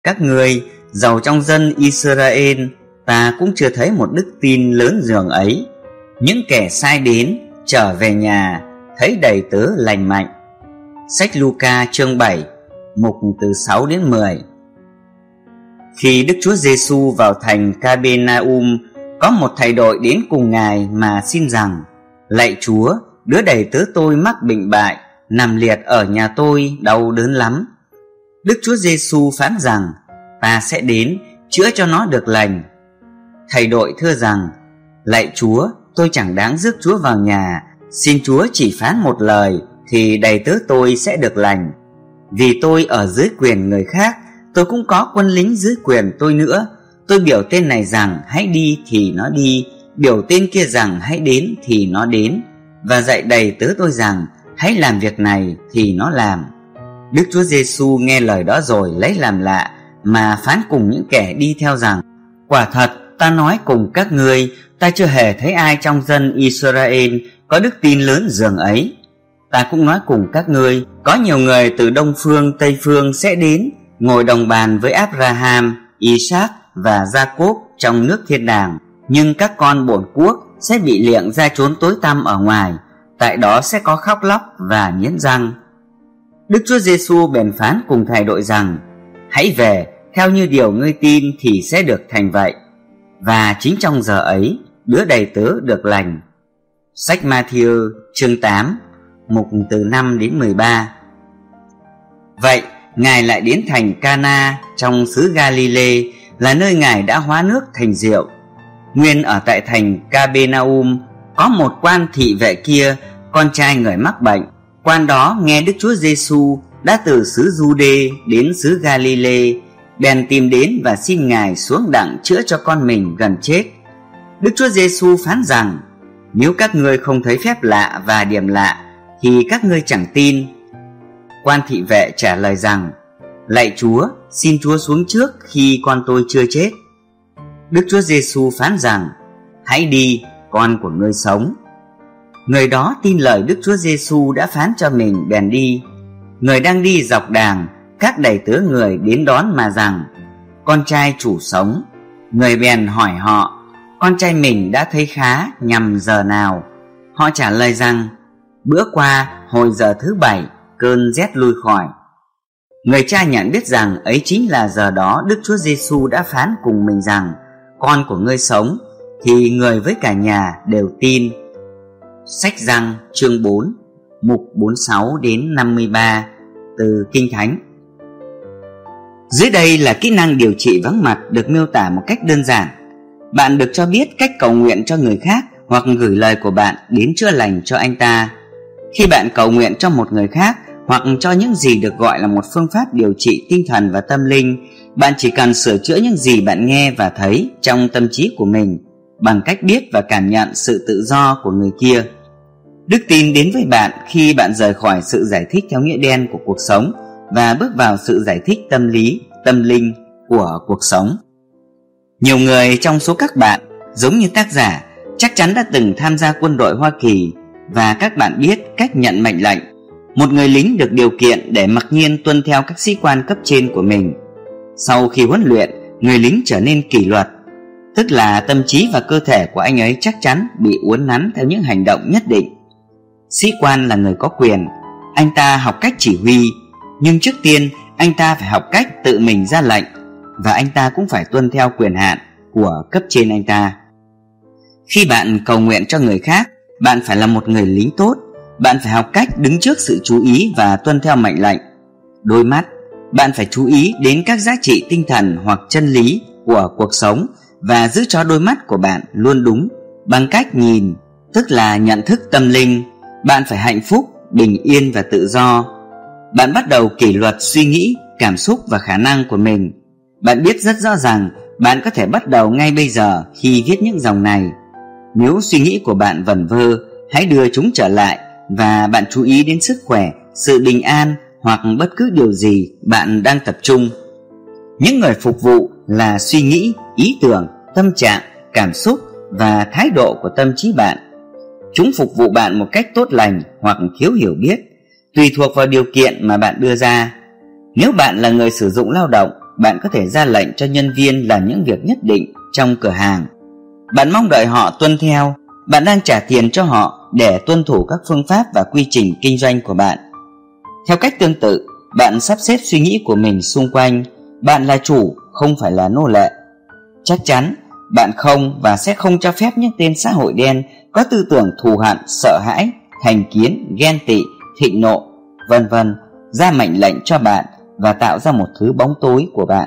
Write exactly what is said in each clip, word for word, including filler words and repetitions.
Các ngươi giàu trong dân Israel, ta cũng chưa thấy một đức tin lớn dường ấy. Những kẻ sai đến trở về nhà, thấy đầy tớ lành mạnh. Sách Luca chương bảy, mục từ sáu đến mười. Khi Đức Chúa Giêsu vào thành Capernaum, có một thầy đội đến cùng Ngài mà xin rằng: Lạy Chúa, đứa đầy tớ tôi mắc bệnh bại, nằm liệt ở nhà tôi, đau đớn lắm. Đức Chúa Giêsu phán rằng: Ta sẽ đến chữa cho nó được lành. Thầy đội thưa rằng: Lạy Chúa, tôi chẳng đáng rước Chúa vào nhà, xin Chúa chỉ phán một lời thì đầy tớ tôi sẽ được lành. Vì tôi ở dưới quyền người khác, tôi cũng có quân lính dưới quyền tôi nữa. Tôi biểu tên này rằng hãy đi thì nó đi, biểu tên kia rằng hãy đến thì nó đến, và dạy đầy tớ tôi rằng hãy làm việc này thì nó làm. Đức Chúa Giêsu nghe lời đó rồi lấy làm lạ, mà phán cùng những kẻ đi theo rằng: Quả thật ta nói cùng các ngươi, ta chưa hề thấy ai trong dân Israel có đức tin lớn dường ấy. Ta cũng nói cùng các ngươi, có nhiều người từ đông phương tây phương sẽ đến, ngồi đồng bàn với Abraham, Isaac và Jacob trong nước thiên đàng. Nhưng các con bổn quốc sẽ bị liệng ra chốn tối tăm ở ngoài, tại đó sẽ có khóc lóc và nghiến răng. Đức Chúa Giêsu bèn phán cùng thầy đội rằng: Hãy về, theo như điều ngươi tin thì sẽ được thành vậy. Và chính trong giờ ấy, đứa đầy tớ được lành. Sách Ma-thi-ơ chương tám, mục từ năm đến mười ba. Vậy Ngài lại đến thành Ca-na trong xứ Ga-li-lê, là nơi Ngài đã hóa nước thành rượu. Nguyên ở tại thành Capernaum có một quan thị vệ kia, con trai người mắc bệnh. Quan đó nghe Đức Chúa Giêsu đã từ xứ Giu-đê đến xứ Ga-li-lê, bèn tìm đến và xin Ngài xuống đặng chữa cho con mình gần chết. Đức Chúa Giêsu phán rằng: Nếu các ngươi không thấy phép lạ và điểm lạ thì các ngươi chẳng tin. Quan thị vệ trả lời rằng: Lạy Chúa, xin Chúa xuống trước khi con tôi chưa chết. Đức Chúa Giêsu phán rằng: Hãy đi, con của ngươi sống. Người đó tin lời Đức Chúa Giêsu đã phán cho mình, bèn đi. Người đang đi dọc đàng, các đầy tớ người đến đón mà rằng: Con trai chủ sống. Người bèn hỏi họ: Con trai mình đã thấy khá nhằm giờ nào? Họ trả lời rằng: Bữa qua hồi giờ thứ bảy, cơn rét lui khỏi. Người cha nhận biết rằng ấy chính là giờ đó Đức Chúa Giêsu đã phán cùng mình rằng: Con của ngươi sống, thì người với cả nhà đều tin. Sách Giăng chương bốn, mục bốn mươi sáu đến năm mươi ba từ Kinh Thánh. Dưới đây là kỹ năng điều trị vắng mặt được miêu tả một cách đơn giản. Bạn được cho biết cách cầu nguyện cho người khác hoặc gửi lời của bạn đến chữa lành cho anh ta. Khi bạn cầu nguyện cho một người khác hoặc cho những gì được gọi là một phương pháp điều trị tinh thần và tâm linh, bạn chỉ cần sửa chữa những gì bạn nghe và thấy trong tâm trí của mình bằng cách biết và cảm nhận sự tự do của người kia. Đức tin đến với bạn khi bạn rời khỏi sự giải thích theo nghĩa đen của cuộc sống và bước vào sự giải thích tâm lý, tâm linh của cuộc sống. Nhiều người trong số các bạn, giống như tác giả, chắc chắn đã từng tham gia quân đội Hoa Kỳ, và các bạn biết cách nhận mệnh lệnh. Một người lính được điều kiện để mặc nhiên tuân theo các sĩ quan cấp trên của mình. Sau khi huấn luyện, người lính trở nên kỷ luật, tức là tâm trí và cơ thể của anh ấy chắc chắn bị uốn nắn theo những hành động nhất định. Sĩ quan là người có quyền, anh ta học cách chỉ huy, nhưng trước tiên anh ta phải học cách tự mình ra lệnh, và anh ta cũng phải tuân theo quyền hạn của cấp trên anh ta. Khi bạn cầu nguyện cho người khác, bạn phải là một người lính tốt. Bạn phải học cách đứng trước sự chú ý và tuân theo mệnh lệnh. Đôi mắt, bạn phải chú ý đến các giá trị tinh thần hoặc chân lý của cuộc sống và giữ cho đôi mắt của bạn luôn đúng bằng cách nhìn, tức là nhận thức tâm linh. Bạn phải hạnh phúc, bình yên và tự do. Bạn bắt đầu kỷ luật suy nghĩ, cảm xúc và khả năng của mình. Bạn biết rất rõ rằng bạn có thể bắt đầu ngay bây giờ khi viết những dòng này. Nếu suy nghĩ của bạn vẩn vơ, hãy đưa chúng trở lại và bạn chú ý đến sức khỏe, sự bình an hoặc bất cứ điều gì bạn đang tập trung. Những người phục vụ là suy nghĩ, ý tưởng, tâm trạng, cảm xúc và thái độ của tâm trí bạn. Chúng phục vụ bạn một cách tốt lành hoặc thiếu hiểu biết, tùy thuộc vào điều kiện mà bạn đưa ra. Nếu bạn là người sử dụng lao động, bạn có thể ra lệnh cho nhân viên làm những việc nhất định trong cửa hàng. Bạn mong đợi họ tuân theo. Bạn đang trả tiền cho họ để tuân thủ các phương pháp và quy trình kinh doanh của bạn. Theo cách tương tự, bạn sắp xếp suy nghĩ của mình xung quanh bạn là chủ, không phải là nô lệ. Chắc chắn bạn không và sẽ không cho phép những tên xã hội đen có tư tưởng thù hằn, sợ hãi, thành kiến, ghen tị, thịnh nộ, vân vân ra mệnh lệnh cho bạn và tạo ra một thứ bóng tối của bạn.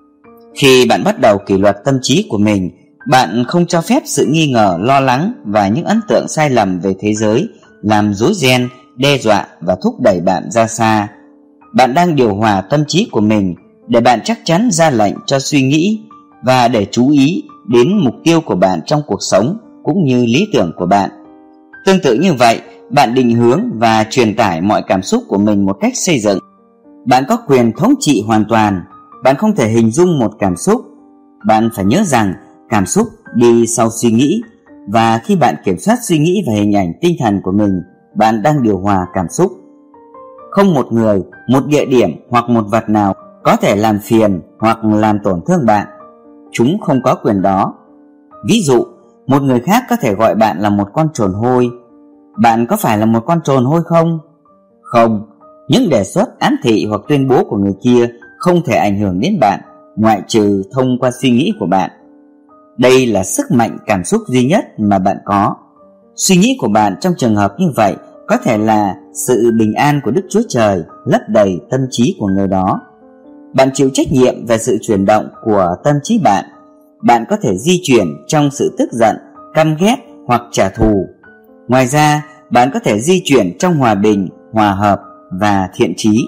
Khi bạn bắt đầu kỷ luật tâm trí của mình, bạn không cho phép sự nghi ngờ, lo lắng và những ấn tượng sai lầm về thế giới làm rối ren, đe dọa và thúc đẩy bạn ra xa. Bạn đang điều hòa tâm trí của mình để bạn chắc chắn ra lệnh cho suy nghĩ và để chú ý đến mục tiêu của bạn trong cuộc sống cũng như lý tưởng của bạn. Tương tự như vậy, bạn định hướng và truyền tải mọi cảm xúc của mình một cách xây dựng. Bạn có quyền thống trị hoàn toàn. Bạn không thể hình dung một cảm xúc. Bạn phải nhớ rằng cảm xúc đi sau suy nghĩ, và khi bạn kiểm soát suy nghĩ và hình ảnh tinh thần của mình, bạn đang điều hòa cảm xúc. Không một người, một địa điểm hoặc một vật nào có thể làm phiền hoặc làm tổn thương bạn. Chúng không có quyền đó. Ví dụ, một người khác có thể gọi bạn là một con trồn hôi. Bạn có phải là một con trồn hôi không? Không. Những đề xuất, ám thị hoặc tuyên bố của người kia không thể ảnh hưởng đến bạn, ngoại trừ thông qua suy nghĩ của bạn. Đây là sức mạnh cảm xúc duy nhất mà bạn có. Suy nghĩ của bạn trong trường hợp như vậy có thể là sự bình an của Đức Chúa Trời lấp đầy tâm trí của người đó. Bạn chịu trách nhiệm về sự chuyển động của tâm trí bạn. Bạn có thể di chuyển trong sự tức giận, căm ghét hoặc trả thù. Ngoài ra, bạn có thể di chuyển trong hòa bình, hòa hợp và thiện trí.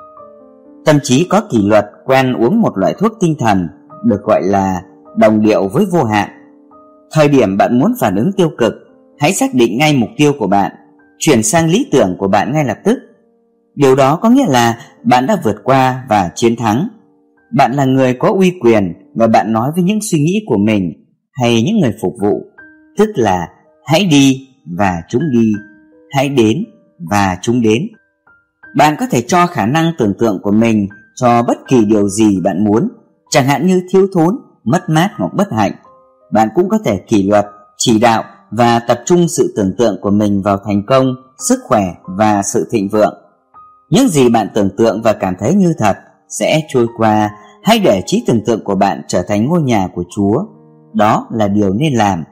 Tâm trí có kỷ luật quen uống một loại thuốc tinh thần được gọi là đồng điệu với vô hạn. Thời điểm bạn muốn phản ứng tiêu cực, hãy xác định ngay mục tiêu của bạn, chuyển sang lý tưởng của bạn ngay lập tức. Điều đó có nghĩa là bạn đã vượt qua và chiến thắng. Bạn là người có uy quyền và bạn nói với những suy nghĩ của mình hay những người phục vụ, tức là hãy đi và chúng đi, hãy đến và chúng đến. Bạn có thể cho khả năng tưởng tượng của mình cho bất kỳ điều gì bạn muốn, chẳng hạn như thiếu thốn, mất mát hoặc bất hạnh. Bạn cũng có thể kỷ luật, chỉ đạo và tập trung sự tưởng tượng của mình vào thành công, sức khỏe và sự thịnh vượng. Những gì bạn tưởng tượng và cảm thấy như thật sẽ trôi qua. Hãy để trí tưởng tượng của bạn trở thành ngôi nhà của Chúa. Đó là điều nên làm.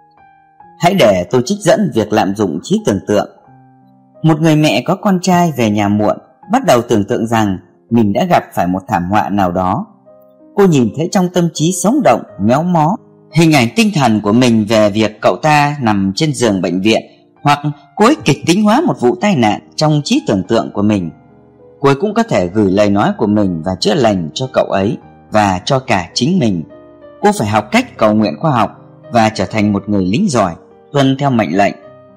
Hãy để tôi trích dẫn việc lạm dụng trí tưởng tượng. Một người mẹ có con trai về nhà muộn bắt đầu tưởng tượng rằng mình đã gặp phải một thảm họa nào đó. Cô nhìn thấy trong tâm trí sống động, méo mó hình ảnh tinh thần của mình về việc cậu ta nằm trên giường bệnh viện, hoặc cô ấy kịch tính hóa một vụ tai nạn trong trí tưởng tượng của mình. Cô ấy cũng có thể gửi lời nói của mình và chữa lành cho cậu ấy và cho cả chính mình. Cô phải học cách cầu nguyện khoa học và trở thành một người lính giỏi, tuân theo mệnh lệnh.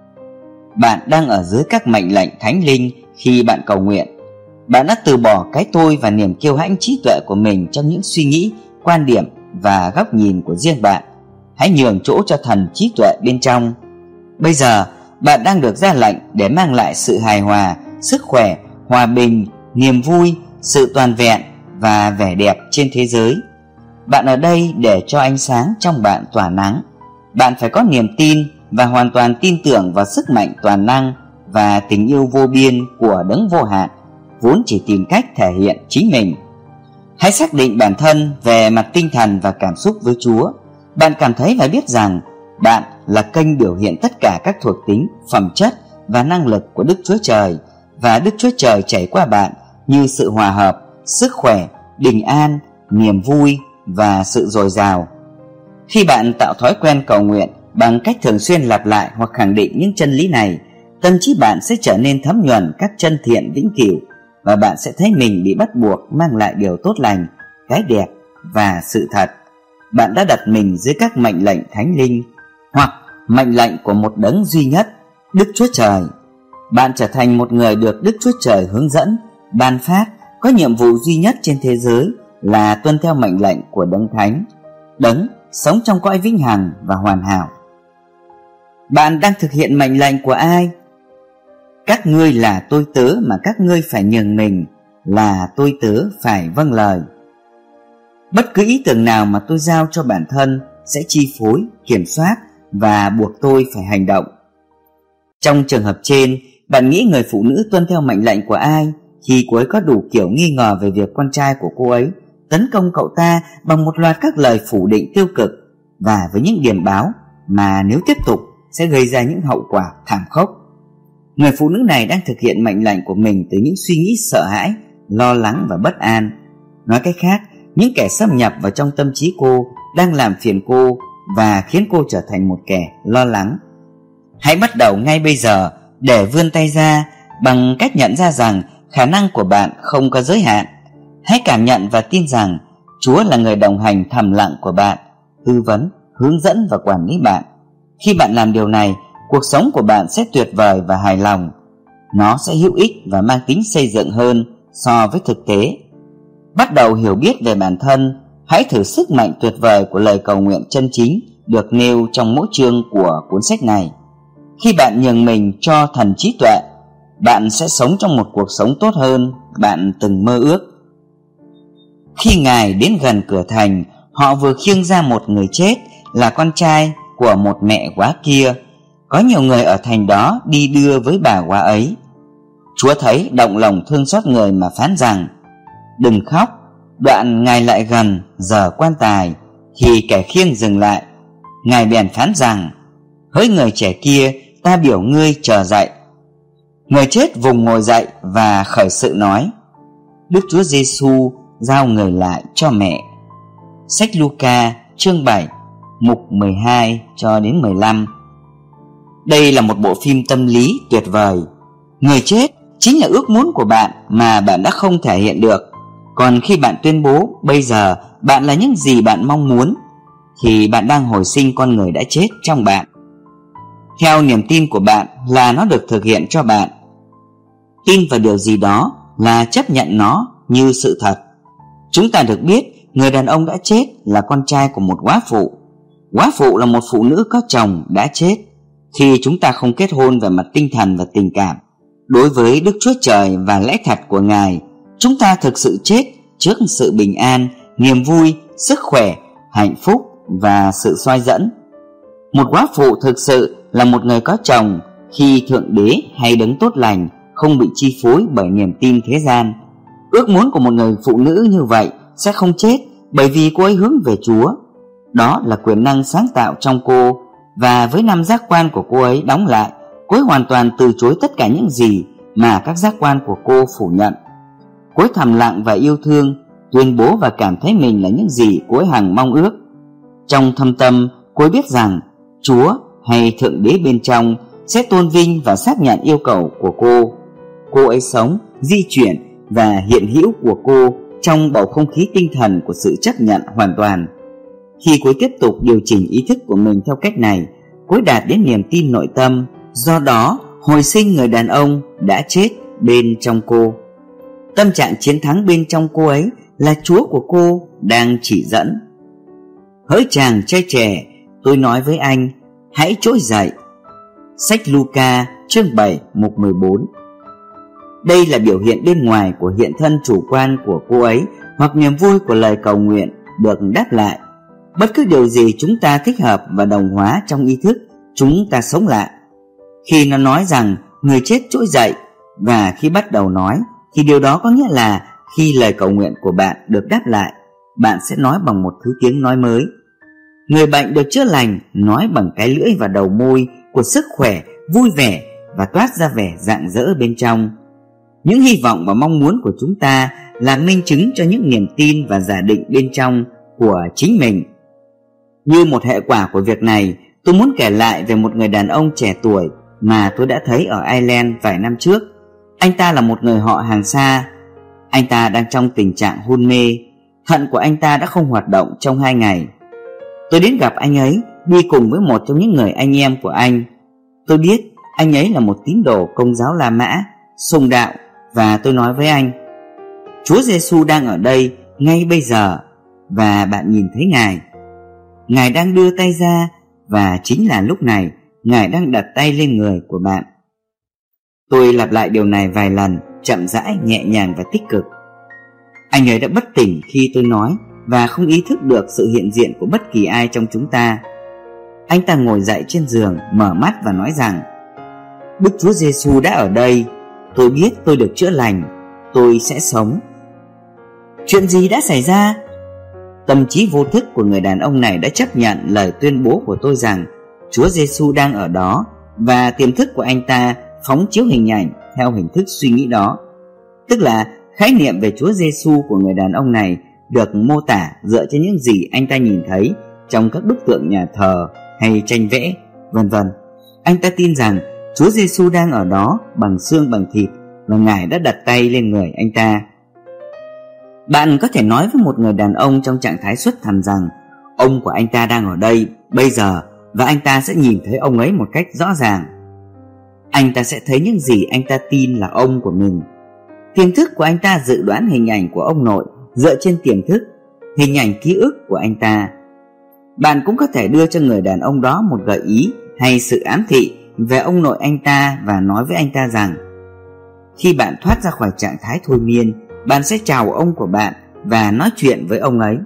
Bạn đang ở dưới các mệnh lệnh thánh linh khi bạn cầu nguyện. Bạn đã từ bỏ cái tôi và niềm kiêu hãnh trí tuệ của mình trong những suy nghĩ, quan điểm và góc nhìn của riêng bạn. Hãy nhường chỗ cho thần trí tuệ bên trong. Bây giờ, bạn đang được ra lệnh để mang lại sự hài hòa, sức khỏe, hòa bình, niềm vui, sự toàn vẹn và vẻ đẹp trên thế giới. Bạn ở đây để cho ánh sáng trong bạn tỏa nắng. Bạn phải có niềm tin và hoàn toàn tin tưởng vào sức mạnh toàn năng và tình yêu vô biên của đấng vô hạn, vốn chỉ tìm cách thể hiện chính mình. Hãy xác định bản thân về mặt tinh thần và cảm xúc với Chúa. Bạn cảm thấy và biết rằng bạn là kênh biểu hiện tất cả các thuộc tính, phẩm chất và năng lực của Đức Chúa Trời, và Đức Chúa Trời chảy qua bạn như sự hòa hợp, sức khỏe, bình an, niềm vui và sự dồi dào. Khi bạn tạo thói quen cầu nguyện bằng cách thường xuyên lặp lại hoặc khẳng định những chân lý này, tâm trí bạn sẽ trở nên thấm nhuần các chân thiện vĩnh cửu, và bạn sẽ thấy mình bị bắt buộc mang lại điều tốt lành, cái đẹp và sự thật. Bạn đã đặt mình dưới các mệnh lệnh thánh linh hoặc mệnh lệnh của một đấng duy nhất, Đức Chúa Trời. Bạn trở thành một người được Đức Chúa Trời hướng dẫn, ban phát, có nhiệm vụ duy nhất trên thế giới là tuân theo mệnh lệnh của đấng thánh, đấng sống trong cõi vĩnh hằng và hoàn hảo. Bạn đang thực hiện mệnh lệnh của ai? Các ngươi là tôi tớ mà các ngươi phải nhường mình, là tôi tớ phải vâng lời. Bất cứ ý tưởng nào mà tôi giao cho bản thân sẽ chi phối, kiểm soát và buộc tôi phải hành động. Trong trường hợp trên, bạn nghĩ người phụ nữ tuân theo mệnh lệnh của ai khi cô ấy có đủ kiểu nghi ngờ về việc con trai của cô ấy tấn công cậu ta bằng một loạt các lời phủ định tiêu cực và với những điểm báo mà nếu tiếp tục sẽ gây ra những hậu quả thảm khốc? Người phụ nữ này đang thực hiện mệnh lệnh của mình từ những suy nghĩ sợ hãi, lo lắng và bất an. Nói cách khác, những kẻ xâm nhập vào trong tâm trí cô đang làm phiền cô và khiến cô trở thành một kẻ lo lắng. Hãy bắt đầu ngay bây giờ để vươn tay ra bằng cách nhận ra rằng khả năng của bạn không có giới hạn. Hãy cảm nhận và tin rằng Chúa là người đồng hành thầm lặng của bạn, tư vấn, hướng dẫn và quản lý bạn. Khi bạn làm điều này, cuộc sống của bạn sẽ tuyệt vời và hài lòng. Nó sẽ hữu ích và mang tính xây dựng hơn so với thực tế. Bắt đầu hiểu biết về bản thân. Hãy thử sức mạnh tuyệt vời của lời cầu nguyện chân chính được nêu trong mỗi chương của cuốn sách này. Khi bạn nhường mình cho thần trí tuệ, bạn sẽ sống trong một cuộc sống tốt hơn bạn từng mơ ước. Khi Ngài đến gần cửa thành, họ vừa khiêng ra một người chết là con trai của một mẹ quá kia. Có nhiều người ở thành đó đi đưa với bà quá ấy. Chúa thấy động lòng thương xót người mà phán rằng: đừng khóc. Đoạn Ngài lại gần giờ quan tài thì kẻ khiêng dừng lại. Ngài bèn phán rằng: hỡi người trẻ kia, ta biểu ngươi chờ dậy. Người chết vùng ngồi dậy và khởi sự nói. Đức Chúa Giêsu giao người lại cho mẹ. Sách Luca chương bảy, mục mười hai cho đến mười lăm. Đây là một bộ phim tâm lý tuyệt vời. Người chết chính là ước muốn của bạn mà bạn đã không thể hiện được. Còn khi bạn tuyên bố bây giờ bạn là những gì bạn mong muốn, thì bạn đang hồi sinh con người đã chết trong bạn. Theo niềm tin của bạn là nó được thực hiện cho bạn. Tin vào điều gì đó là chấp nhận nó như sự thật. Chúng ta được biết người đàn ông đã chết là con trai của một góa phụ. Góa phụ là một phụ nữ có chồng đã chết. Khi chúng ta không kết hôn về mặt tinh thần và tình cảm đối với Đức Chúa Trời và lẽ thật của Ngài, chúng ta thực sự chết trước sự bình an, niềm vui, sức khỏe, hạnh phúc và sự soi dẫn. Một góa phụ thực sự là một người có chồng khi Thượng Đế hay Đấng tốt lành không bị chi phối bởi niềm tin thế gian. Ước muốn của một người phụ nữ như vậy sẽ không chết bởi vì cô ấy hướng về Chúa. Đó là quyền năng sáng tạo trong cô, và với năm giác quan của cô ấy đóng lại, cô ấy hoàn toàn từ chối tất cả những gì mà các giác quan của cô phủ nhận. Cô ấy thầm lặng và yêu thương, tuyên bố và cảm thấy mình là những gì cô ấy hằng mong ước. Trong thâm tâm, cô ấy biết rằng Chúa hay Thượng Đế bên trong sẽ tôn vinh và xác nhận yêu cầu của cô. Cô ấy sống, di chuyển và hiện hữu của cô trong bầu không khí tinh thần của sự chấp nhận hoàn toàn. Khi cô ấy tiếp tục điều chỉnh ý thức của mình theo cách này, cô ấy đạt đến niềm tin nội tâm, do đó hồi sinh người đàn ông đã chết bên trong cô. Tâm trạng chiến thắng bên trong cô ấy là Chúa của cô đang chỉ dẫn. Hỡi chàng trai trẻ, tôi nói với anh, hãy trỗi dậy. Sách Luca chương bảy, mục mười bốn. Đây là biểu hiện bên ngoài của hiện thân chủ quan của cô ấy, hoặc niềm vui của lời cầu nguyện được đáp lại. Bất cứ điều gì chúng ta thích hợp và đồng hóa trong ý thức, chúng ta sống lại. Khi nó nói rằng người chết trỗi dậy, và khi bắt đầu nói, thì điều đó có nghĩa là khi lời cầu nguyện của bạn được đáp lại, bạn sẽ nói bằng một thứ tiếng nói mới. Người bệnh được chữa lành nói bằng cái lưỡi và đầu môi của sức khỏe, vui vẻ và toát ra vẻ rạng rỡ bên trong. Những hy vọng và mong muốn của chúng ta là minh chứng cho những niềm tin và giả định bên trong của chính mình. Như một hệ quả của việc này, tôi muốn kể lại về một người đàn ông trẻ tuổi mà tôi đã thấy ở Ireland vài năm trước. Anh ta là một người họ hàng xa. Anh ta đang trong tình trạng hôn mê. Thận của anh ta đã không hoạt động trong hai ngày. Tôi đến gặp anh ấy, đi cùng với một trong những người anh em của anh. Tôi biết anh ấy là một tín đồ Công giáo La Mã, sùng đạo, và tôi nói với anh, Chúa Giêsu đang ở đây ngay bây giờ, và bạn nhìn thấy Ngài. Ngài đang đưa tay ra, và chính là lúc này Ngài đang đặt tay lên người của bạn. Tôi lặp lại điều này vài lần, chậm rãi, nhẹ nhàng và tích cực. Anh ấy đã bất tỉnh khi tôi nói và không ý thức được sự hiện diện của bất kỳ ai trong chúng ta. Anh ta ngồi dậy trên giường, mở mắt và nói rằng: Đức Chúa Giêsu đã ở đây. Tôi biết tôi được chữa lành. Tôi sẽ sống. Chuyện gì đã xảy ra? Tâm trí vô thức của người đàn ông này đã chấp nhận lời tuyên bố của tôi rằng Chúa Giêsu đang ở đó, và tiềm thức của anh ta phóng chiếu hình ảnh theo hình thức suy nghĩ đó. Tức là khái niệm về Chúa Giêsu của người đàn ông này được mô tả dựa trên những gì anh ta nhìn thấy trong các bức tượng nhà thờ hay tranh vẽ, vân vân. Anh ta tin rằng Chúa Giêsu đang ở đó bằng xương bằng thịt, và Ngài đã đặt tay lên người anh ta. Bạn có thể nói với một người đàn ông trong trạng thái xuất thần rằng ông của anh ta đang ở đây bây giờ, và anh ta sẽ nhìn thấy ông ấy một cách rõ ràng. Anh ta sẽ thấy những gì anh ta tin là ông của mình. Tiềm thức của anh ta dự đoán hình ảnh của ông nội dựa trên tiềm thức, hình ảnh ký ức của anh ta. Bạn cũng có thể đưa cho người đàn ông đó một gợi ý hay sự ám thị về ông nội anh ta và nói với anh ta rằng khi bạn thoát ra khỏi trạng thái thôi miên, bạn sẽ chào ông của bạn và nói chuyện với ông ấy.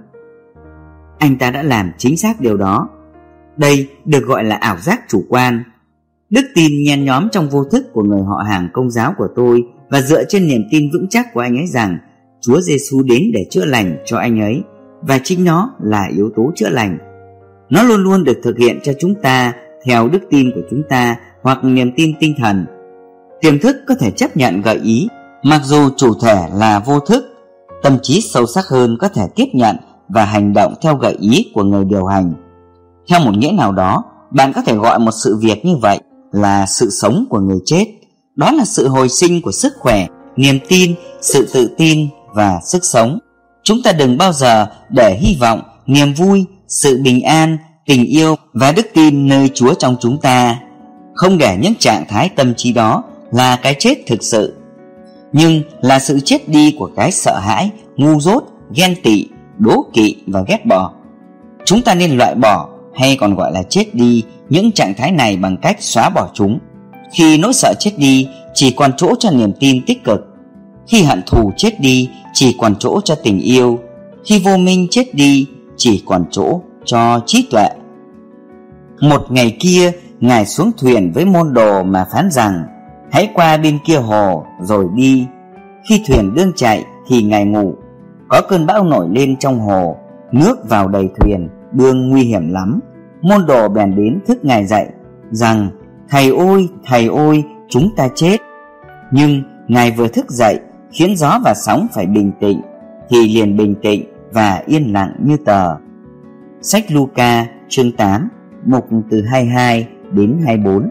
Anh ta đã làm chính xác điều đó. Đây được gọi là ảo giác chủ quan. Đức tin nhen nhóm trong vô thức của người họ hàng Công giáo của tôi, và dựa trên niềm tin vững chắc của anh ấy rằng Chúa Giêsu đến để chữa lành cho anh ấy, và chính nó là yếu tố chữa lành. Nó luôn luôn được thực hiện cho chúng ta theo đức tin của chúng ta hoặc niềm tin tinh thần. Tiềm thức có thể chấp nhận gợi ý, mặc dù chủ thể là vô thức. Tâm trí sâu sắc hơn có thể tiếp nhận và hành động theo gợi ý của người điều hành. Theo một nghĩa nào đó, bạn có thể gọi một sự việc như vậy là sự sống của người chết. Đó là sự hồi sinh của sức khỏe, niềm tin, sự tự tin và sức sống. Chúng ta đừng bao giờ để hy vọng, niềm vui, sự bình an, tình yêu và đức tin nơi Chúa trong chúng ta. Không để những trạng thái tâm trí đó là cái chết thực sự, nhưng là sự chết đi của cái sợ hãi, ngu dốt, ghen tị, đố kỵ và ghét bỏ. Chúng ta nên loại bỏ, hay còn gọi là chết đi, những trạng thái này bằng cách xóa bỏ chúng. Khi nỗi sợ chết đi, chỉ còn chỗ cho niềm tin tích cực. Khi hận thù chết đi, chỉ còn chỗ cho tình yêu. Khi vô minh chết đi, chỉ còn chỗ cho trí tuệ. Một ngày kia, Ngài xuống thuyền với môn đồ mà phán rằng: hãy qua bên kia hồ rồi đi. Khi thuyền đương chạy thì Ngài ngủ. Có cơn bão nổi lên trong hồ, nước vào đầy thuyền, đương nguy hiểm lắm. Môn đồ bèn đến thức Ngài dậy rằng: thầy ôi, thầy ôi, chúng ta chết. Nhưng Ngài vừa thức dậy khiến gió và sóng phải bình tĩnh, thì liền bình tĩnh và yên lặng như tờ. Sách Luca chương tám, mục từ hai mươi hai đến hai mươi bốn.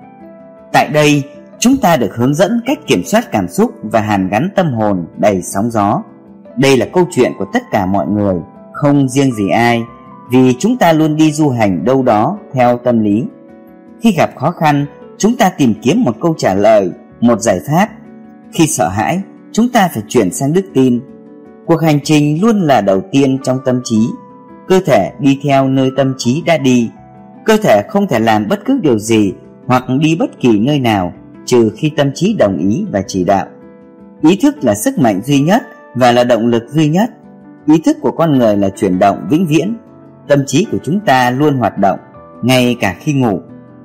Tại đây, chúng ta được hướng dẫn cách kiểm soát cảm xúc và hàn gắn tâm hồn đầy sóng gió. Đây là câu chuyện của tất cả mọi người, không riêng gì ai, vì chúng ta luôn đi du hành đâu đó theo tâm lý. Khi gặp khó khăn, chúng ta tìm kiếm một câu trả lời, một giải pháp. Khi sợ hãi, chúng ta phải chuyển sang đức tin. Cuộc hành trình luôn là đầu tiên trong tâm trí. Cơ thể đi theo nơi tâm trí đã đi. Cơ thể không thể làm bất cứ điều gì hoặc đi bất kỳ nơi nào trừ khi tâm trí đồng ý và chỉ đạo. Ý thức là sức mạnh duy nhất và là động lực duy nhất. Ý thức của con người là chuyển động vĩnh viễn. Tâm trí của chúng ta luôn hoạt động, ngay cả khi ngủ.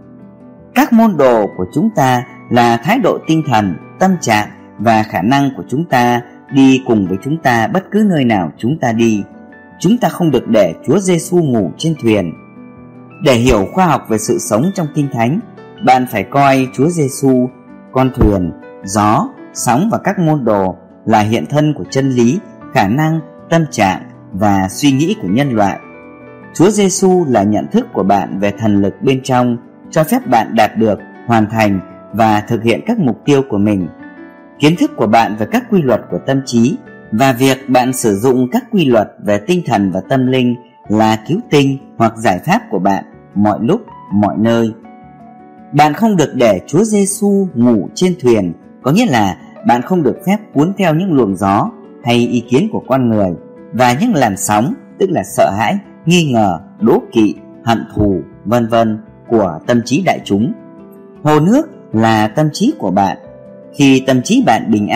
Các môn đồ của chúng ta là thái độ tinh thần, tâm trạng và khả năng của chúng ta đi cùng với chúng ta bất cứ nơi nào chúng ta đi. Chúng ta không được để Chúa Giêsu ngủ trên thuyền. Để hiểu khoa học về sự sống trong Kinh Thánh, bạn phải coi Chúa Giêsu, con thuyền, gió, sóng và các môn đồ là hiện thân của chân lý, khả năng, tâm trạng và suy nghĩ của nhân loại. Chúa Giêsu là nhận thức của bạn về thần lực bên trong, cho phép bạn đạt được, hoàn thành và thực hiện các mục tiêu của mình. Kiến thức của bạn về các quy luật của tâm trí và việc bạn sử dụng các quy luật về tinh thần và tâm linh là cứu tinh hoặc giải pháp của bạn mọi lúc, mọi nơi. Bạn không được để Chúa Giêsu ngủ trên thuyền, có nghĩa là bạn không được phép cuốn theo những luồng gió hay ý kiến của con người và những làn sóng, tức là sợ hãi, nghi ngờ, đố kỵ, hận thù, vân vân của tâm trí đại chúng. Hồ nước là tâm trí của bạn. Khi tâm trí bạn bình an,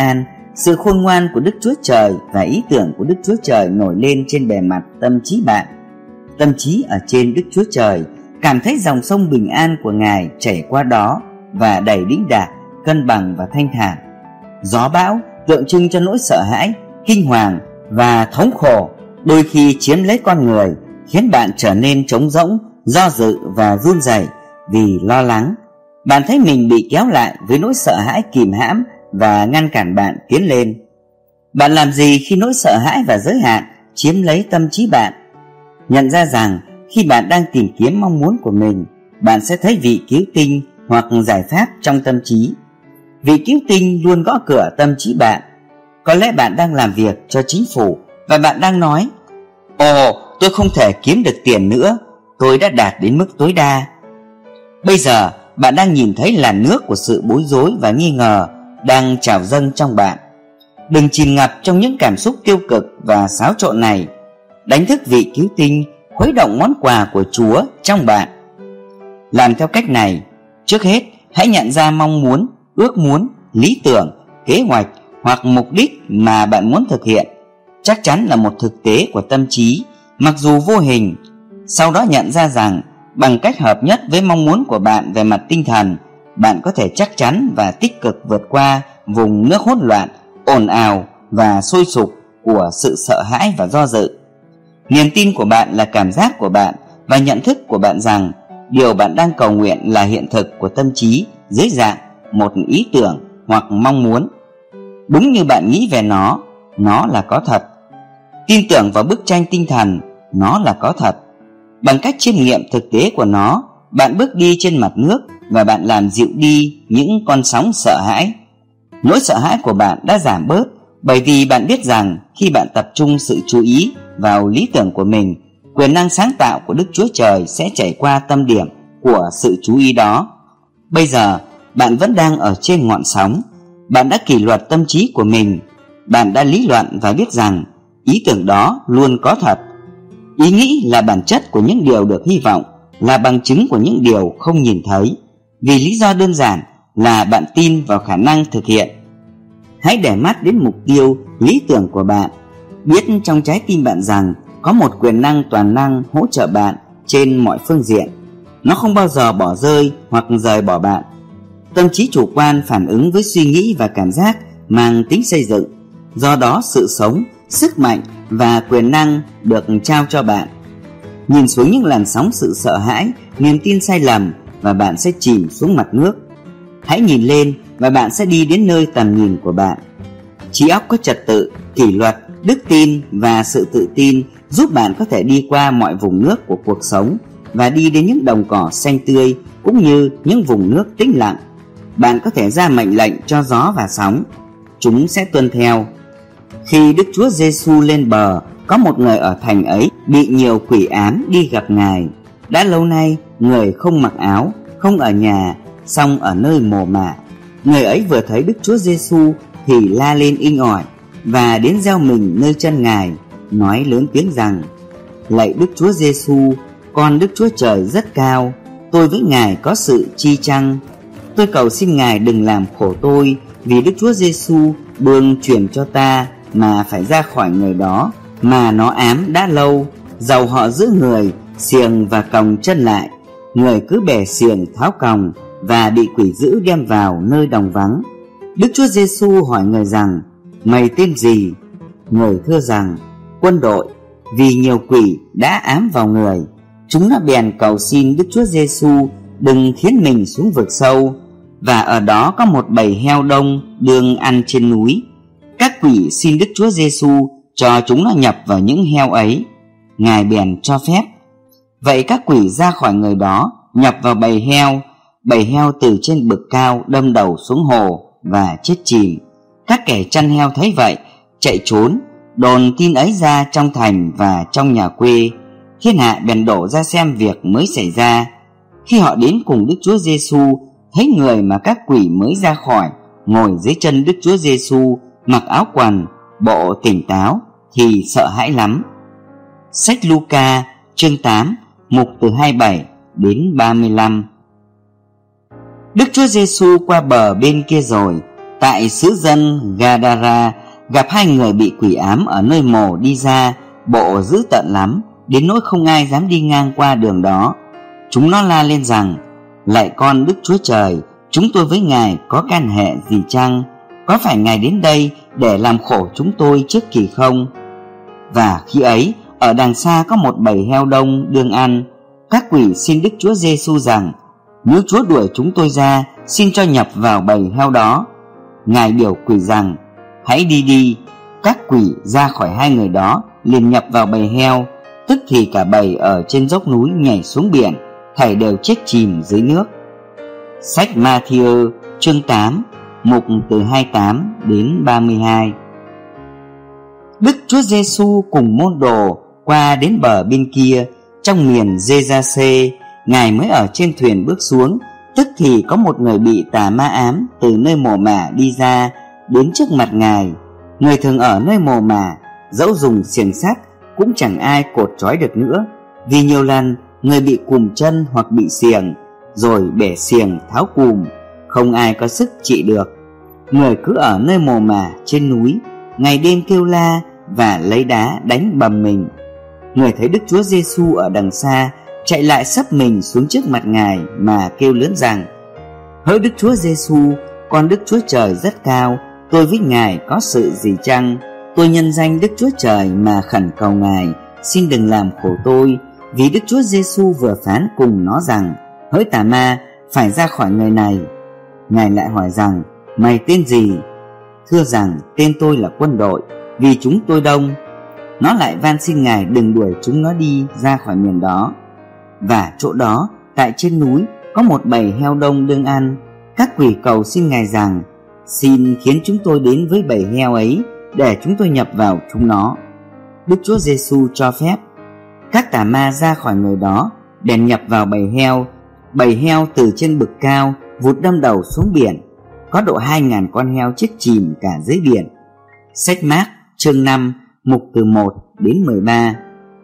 Sự khôn ngoan của Đức Chúa Trời và ý tưởng của Đức Chúa Trời nổi lên trên bề mặt tâm trí bạn. Tâm trí ở trên Đức Chúa Trời cảm thấy dòng sông bình an của Ngài chảy qua đó và đầy đĩnh đạc, cân bằng và thanh thản. Gió bão tượng trưng cho nỗi sợ hãi, kinh hoàng và thống khổ đôi khi chiếm lấy con người, khiến bạn trở nên trống rỗng, do dự và run rẩy vì lo lắng. Bạn thấy mình bị kéo lại với nỗi sợ hãi kìm hãm và ngăn cản bạn tiến lên. Bạn làm gì khi nỗi sợ hãi và giới hạn chiếm lấy tâm trí bạn? Nhận ra rằng khi bạn đang tìm kiếm mong muốn của mình, bạn sẽ thấy vị cứu tinh hoặc giải pháp trong tâm trí. Vị cứu tinh luôn gõ cửa tâm trí bạn. Có lẽ bạn đang làm việc cho chính phủ và bạn đang nói: "Ồ, tôi không thể kiếm được tiền nữa, tôi đã đạt đến mức tối đa." Bây giờ bạn đang nhìn thấy làn nước của sự bối rối và nghi ngờ đang trào dâng trong bạn. Đừng chìm ngập trong những cảm xúc tiêu cực và xáo trộn này. Đánh thức vị cứu tinh, khuấy động món quà của Chúa trong bạn. Làm theo cách này, trước hết hãy nhận ra mong muốn, ước muốn, lý tưởng, kế hoạch hoặc mục đích mà bạn muốn thực hiện chắc chắn là một thực tế của tâm trí, mặc dù vô hình. Sau đó nhận ra rằng bằng cách hợp nhất với mong muốn của bạn về mặt tinh thần, bạn có thể chắc chắn và tích cực vượt qua vùng nước hỗn loạn, ồn ào và sôi sục của sự sợ hãi và do dự. Niềm tin của bạn là cảm giác của bạn và nhận thức của bạn rằng điều bạn đang cầu nguyện là hiện thực của tâm trí dưới dạng một ý tưởng hoặc mong muốn. Đúng như bạn nghĩ về nó, nó là có thật. Tin tưởng vào bức tranh tinh thần, nó là có thật. Bằng cách chiêm nghiệm thực tế của nó, bạn bước đi trên mặt nước và bạn làm dịu đi những con sóng sợ hãi. Nỗi sợ hãi của bạn đã giảm bớt bởi vì bạn biết rằng khi bạn tập trung sự chú ý vào lý tưởng của mình, quyền năng sáng tạo của Đức Chúa Trời sẽ chảy qua tâm điểm của sự chú ý đó. Bây giờ, bạn vẫn đang ở trên ngọn sóng. Bạn đã kỷ luật tâm trí của mình. Bạn đã lý luận và biết rằng ý tưởng đó luôn có thật. Ý nghĩ là bản chất của những điều được hy vọng, là bằng chứng của những điều không nhìn thấy. Vì lý do đơn giản là bạn tin vào khả năng thực hiện. Hãy để mắt đến mục tiêu, lý tưởng của bạn. Biết trong trái tim bạn rằng có một quyền năng toàn năng hỗ trợ bạn trên mọi phương diện. Nó không bao giờ bỏ rơi hoặc rời bỏ bạn. Tâm trí chủ quan phản ứng với suy nghĩ và cảm giác mang tính xây dựng. Do đó sự sống, sức mạnh và quyền năng được trao cho bạn. Nhìn xuống những làn sóng sự sợ hãi, niềm tin sai lầm và bạn sẽ chìm xuống mặt nước. Hãy nhìn lên và bạn sẽ đi đến nơi tầm nhìn của bạn. Trí óc có trật tự, kỷ luật, đức tin và sự tự tin giúp bạn có thể đi qua mọi vùng nước của cuộc sống và đi đến những đồng cỏ xanh tươi cũng như những vùng nước tĩnh lặng. Bạn có thể ra mệnh lệnh cho gió và sóng, chúng sẽ tuân theo. Khi Đức Chúa Giêsu lên bờ, có một người ở thành ấy bị nhiều quỷ ám đi gặp Ngài. Đã lâu nay người không mặc áo, không ở nhà, song ở nơi mồ mả. Người ấy vừa thấy Đức Chúa Giêsu thì la lên inh ỏi và đến gieo mình nơi chân Ngài, nói lớn tiếng rằng: "Lạy Đức Chúa Giêsu, con Đức Chúa Trời rất cao, tôi với Ngài có sự chi chăng? Tôi cầu xin Ngài đừng làm khổ tôi, vì Đức Chúa Giêsu đừng truyền cho ta mà phải ra khỏi người đó mà nó ám đã lâu, dầu họ giữ người xiềng và còng chân lại, người cứ bẻ xiềng tháo còng và bị quỷ dữ đem vào nơi đồng vắng." Đức Chúa Giêsu hỏi người rằng: "Mày tên gì?" Người thưa rằng: "Quân đội." Vì nhiều quỷ đã ám vào người, chúng nó bèn cầu xin Đức Chúa Giêsu đừng khiến mình xuống vực sâu. Và ở đó có một bầy heo đông đương ăn trên núi. Các quỷ xin Đức Chúa Giêsu cho chúng nó nhập vào những heo ấy. Ngài bèn cho phép. Vậy các quỷ ra khỏi người đó, nhập vào bầy heo. Bầy heo từ trên bực cao đâm đầu xuống hồ và chết chìm. Các kẻ chăn heo thấy vậy chạy trốn, đồn tin ấy ra trong thành và trong nhà quê. Thiên hạ bèn đổ ra xem việc mới xảy ra. Khi họ đến cùng Đức Chúa Giêsu, thấy người mà các quỷ mới ra khỏi ngồi dưới chân Đức Chúa Giêsu, mặc áo quần, bộ tỉnh táo, thì sợ hãi lắm. Sách Luca chương tám, mục từ hai mươi bảy đến ba mươi lăm. Đức Chúa Giêsu qua bờ bên kia rồi, Tại xứ dân Gadara, gặp hai người bị quỷ ám ở nơi mồ đi ra, bộ dữ tợn lắm, đến nỗi không ai dám đi ngang qua đường đó. Chúng nó la lên rằng: Lạy con Đức Chúa Trời, chúng tôi với Ngài có can hệ gì chăng? Có phải Ngài đến đây để làm khổ chúng tôi trước kỳ không? Và khi ấy, ở đằng xa có một bầy heo đông đương ăn. Các quỷ xin Đức Chúa Giêsu rằng: Nếu Chúa đuổi chúng tôi ra, xin cho nhập vào bầy heo đó. Ngài biểu quỷ rằng: Hãy đi đi. Các quỷ ra khỏi hai người đó, liền nhập vào bầy heo. Tức thì cả bầy ở trên dốc núi nhảy xuống biển, thảy đều chết chìm dưới nước. Sách Ma-thi-ơ chương tám, mục từ hai mươi tám đến ba mươi hai. Đức Chúa Giêsu cùng môn đồ qua đến bờ bên kia, trong miền Giê-ra-xê. Ngài mới ở trên thuyền bước xuống, tức thì có một người bị tà ma ám từ nơi mồ mả đi ra, đến trước mặt Ngài. Người thường ở nơi mồ mả, dẫu dùng xiềng sắt cũng chẳng ai cột trói được nữa, vì nhiều lần người bị cùm chân hoặc bị xiềng, rồi bẻ xiềng tháo cùm, không ai có sức trị được. Người cứ ở nơi mồ mả trên núi, ngày đêm kêu la và lấy đá đánh bầm mình. Người thấy Đức Chúa Giêsu ở đằng xa, chạy lại sấp mình xuống trước mặt Ngài mà kêu lớn rằng: Hỡi Đức Chúa Giêsu, con Đức Chúa Trời rất cao, tôi với Ngài có sự gì chăng? Tôi nhân danh Đức Chúa Trời mà khẩn cầu Ngài, xin đừng làm khổ tôi. Vì Đức Chúa Giêsu vừa phán cùng nó rằng: Hỡi tà ma, phải ra khỏi người này. Ngài lại hỏi rằng: Mày tên gì? Thưa rằng: Tên tôi là Quân Đội, vì chúng tôi đông. Nó lại van xin Ngài đừng đuổi chúng nó đi ra khỏi miền đó. Và chỗ đó, tại trên núi, có một bầy heo đông đương ăn. Các quỷ cầu xin Ngài rằng: Xin khiến chúng tôi đến với bầy heo ấy, để chúng tôi nhập vào chúng nó. Đức Chúa Giêsu cho phép. Các tà ma ra khỏi người đó, bèn nhập vào bầy heo. Bầy heo từ trên bực cao vụt đâm đầu xuống biển, có độ hai ngàn con heo chết chìm cả dưới biển. Sách Mác chương năm, mục từ một đến mười ba.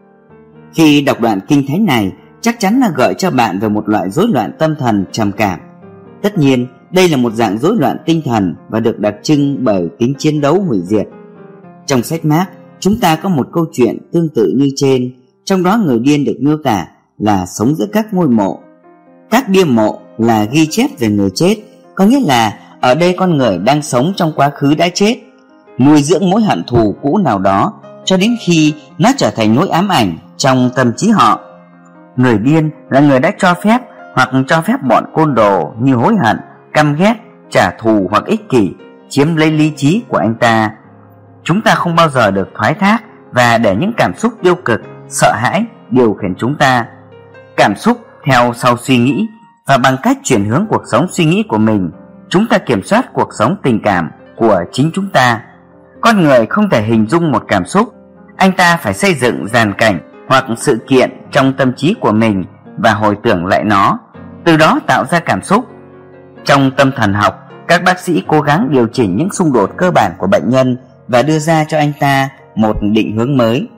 Khi đọc đoạn kinh thánh này, chắc chắn là gợi cho bạn về một loại rối loạn tâm thần trầm cảm. Tất nhiên, đây là một dạng rối loạn tinh thần và được đặc trưng bởi tính chiến đấu hủy diệt. Trong sách Mác, chúng ta có một câu chuyện tương tự như trên, trong đó người điên được miêu tả là sống giữa các ngôi mộ. Các bia mộ là ghi chép về người chết, có nghĩa là ở đây con người đang sống trong quá khứ đã chết, nuôi dưỡng mối hận thù cũ nào đó cho đến khi nó trở thành nỗi ám ảnh trong tâm trí họ. Người điên là người đã cho phép hoặc cho phép bọn côn đồ như hối hận, căm ghét, trả thù hoặc ích kỷ chiếm lấy lý trí của anh ta. Chúng ta không bao giờ được thoái thác và để những cảm xúc tiêu cực, sợ hãi điều khiển chúng ta. Cảm xúc theo sau suy nghĩ, và bằng cách chuyển hướng cuộc sống suy nghĩ của mình, chúng ta kiểm soát cuộc sống tình cảm của chính chúng ta. Con người không thể hình dung một cảm xúc, anh ta phải xây dựng dàn cảnh hoặc sự kiện trong tâm trí của mình và hồi tưởng lại nó, từ đó tạo ra cảm xúc. Trong tâm thần học, các bác sĩ cố gắng điều chỉnh những xung đột cơ bản của bệnh nhân và đưa ra cho anh ta một định hướng mới.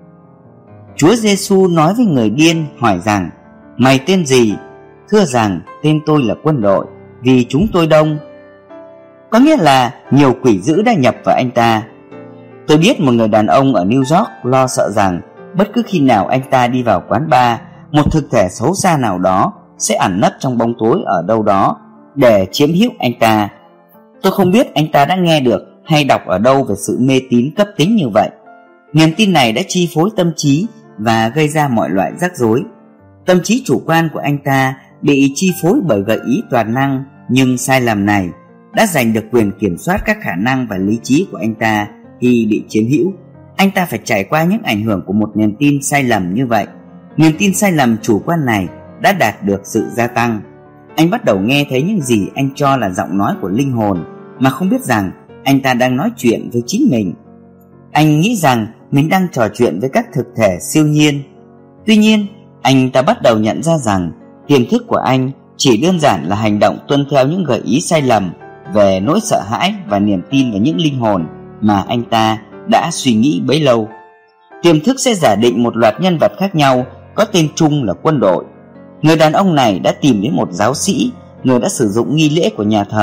Chúa Giêsu nói với người điên, hỏi rằng: Mày tên gì? Thưa rằng: Tên tôi là Quân Đội, vì chúng tôi đông. Có nghĩa là nhiều quỷ dữ đã nhập vào anh ta. Tôi biết một người đàn ông ở New York lo sợ rằng bất cứ khi nào anh ta đi vào quán bar, một thực thể xấu xa nào đó sẽ ẩn nấp trong bóng tối ở đâu đó để chiếm hữu anh ta. Tôi không biết anh ta đã nghe được hay đọc ở đâu về sự mê tín cấp tính như vậy. Niềm tin này đã chi phối tâm trí và gây ra mọi loại rắc rối. Tâm trí chủ quan của anh ta bị chi phối bởi gợi ý toàn năng, nhưng sai lầm này đã giành được quyền kiểm soát các khả năng và lý trí của anh ta khi bị chiếm hữu. Anh ta phải trải qua những ảnh hưởng của một niềm tin sai lầm như vậy. Niềm tin sai lầm chủ quan này đã đạt được sự gia tăng. Anh bắt đầu nghe thấy những gì anh cho là giọng nói của linh hồn, mà không biết rằng anh ta đang nói chuyện với chính mình. Anh nghĩ rằng mình đang trò chuyện với các thực thể siêu nhiên. Tuy nhiên, anh ta bắt đầu nhận ra rằng tiềm thức của anh chỉ đơn giản là hành động tuân theo những gợi ý sai lầm về nỗi sợ hãi và niềm tin vào những linh hồn mà anh ta đã suy nghĩ bấy lâu. Tiềm thức sẽ giả định một loạt nhân vật khác nhau có tên chung là Quân Đội. Người đàn ông này đã tìm đến một giáo sĩ, người đã sử dụng nghi lễ của nhà thờ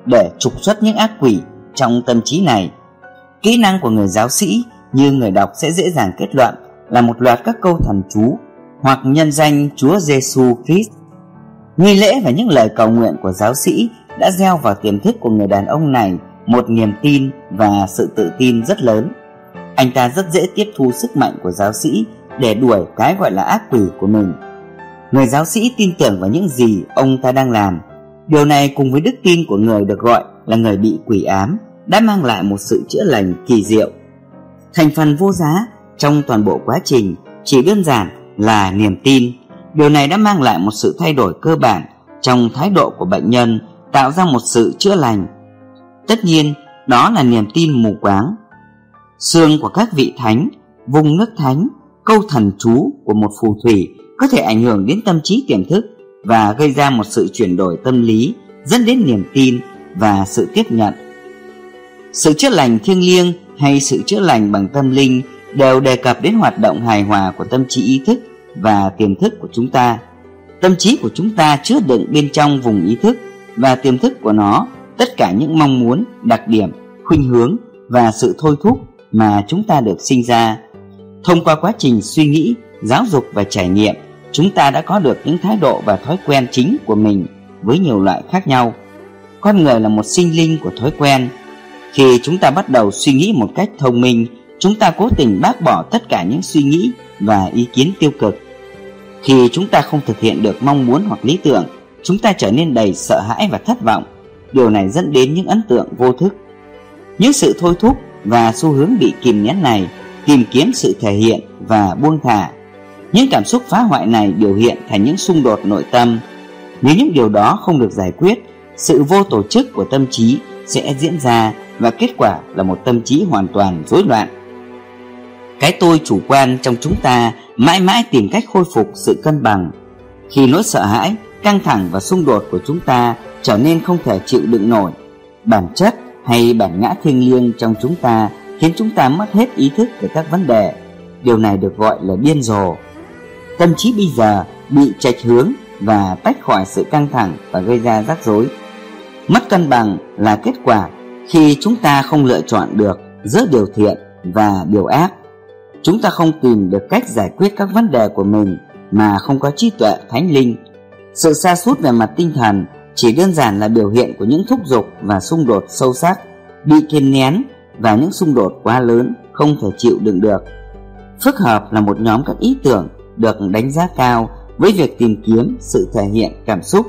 để trục xuất những ác quỷ trong tâm trí này. Kỹ năng của người giáo sĩ, như người đọc sẽ dễ dàng kết luận, là một loạt các câu thần chú hoặc nhân danh Chúa Giêsu Christ. Nghi lễ và những lời cầu nguyện của giáo sĩ đã gieo vào tiềm thức của người đàn ông này một niềm tin và sự tự tin rất lớn. Anh ta rất dễ tiếp thu sức mạnh của giáo sĩ để đuổi cái gọi là ác quỷ của mình. Người giáo sĩ tin tưởng vào những gì ông ta đang làm. Điều này cùng với đức tin của người được gọi là người bị quỷ ám đã mang lại một sự chữa lành kỳ diệu. Thành phần vô giá trong toàn bộ quá trình chỉ đơn giản là niềm tin. Điều này đã mang lại một sự thay đổi cơ bản trong thái độ của bệnh nhân, tạo ra một sự chữa lành. Tất nhiên, đó là niềm tin mù quáng. Xương của các vị thánh, vung nước thánh, câu thần chú của một phù thủy có thể ảnh hưởng đến tâm trí tiềm thức và gây ra một sự chuyển đổi tâm lý, dẫn đến niềm tin và sự tiếp nhận. Sự chữa lành thiêng liêng hay sự chữa lành bằng tâm linh đều đề cập đến hoạt động hài hòa của tâm trí ý thức và tiềm thức của chúng ta. Tâm trí của chúng ta chứa đựng bên trong vùng ý thức và tiềm thức của nó tất cả những mong muốn, đặc điểm, khuynh hướng và sự thôi thúc mà chúng ta được sinh ra. Thông qua quá trình suy nghĩ, giáo dục và trải nghiệm, chúng ta đã có được những thái độ và thói quen chính của mình với nhiều loại khác nhau. Con người là một sinh linh của thói quen. Khi chúng ta bắt đầu suy nghĩ một cách thông minh, chúng ta cố tình bác bỏ tất cả những suy nghĩ và ý kiến tiêu cực. Khi chúng ta không thực hiện được mong muốn hoặc lý tưởng, chúng ta trở nên đầy sợ hãi và thất vọng. Điều này dẫn đến những ấn tượng vô thức. Những sự thôi thúc và xu hướng bị kìm nén này tìm kiếm sự thể hiện và buông thả. Những cảm xúc phá hoại này biểu hiện thành những xung đột nội tâm. Nếu những điều đó không được giải quyết, sự vô tổ chức của tâm trí sẽ diễn ra và kết quả là một tâm trí hoàn toàn rối loạn. Cái tôi chủ quan trong chúng ta mãi mãi tìm cách khôi phục sự cân bằng. Khi nỗi sợ hãi, căng thẳng và xung đột của chúng ta trở nên không thể chịu đựng nổi, bản chất hay bản ngã thiêng liêng trong chúng ta khiến chúng ta mất hết ý thức về các vấn đề. Điều này được gọi là điên rồ. Tâm trí bây giờ bị chệch hướng và tách khỏi sự căng thẳng và gây ra rắc rối. Mất cân bằng là kết quả khi chúng ta không lựa chọn được giữa điều thiện và điều ác. Chúng ta không tìm được cách giải quyết các vấn đề của mình mà không có trí tuệ thánh linh. Sự sa sút về mặt tinh thần chỉ đơn giản là biểu hiện của những thúc giục và xung đột sâu sắc, bị kiềm nén và những xung đột quá lớn không thể chịu đựng được. Phức hợp là một nhóm các ý tưởng được đánh giá cao với việc tìm kiếm sự thể hiện cảm xúc.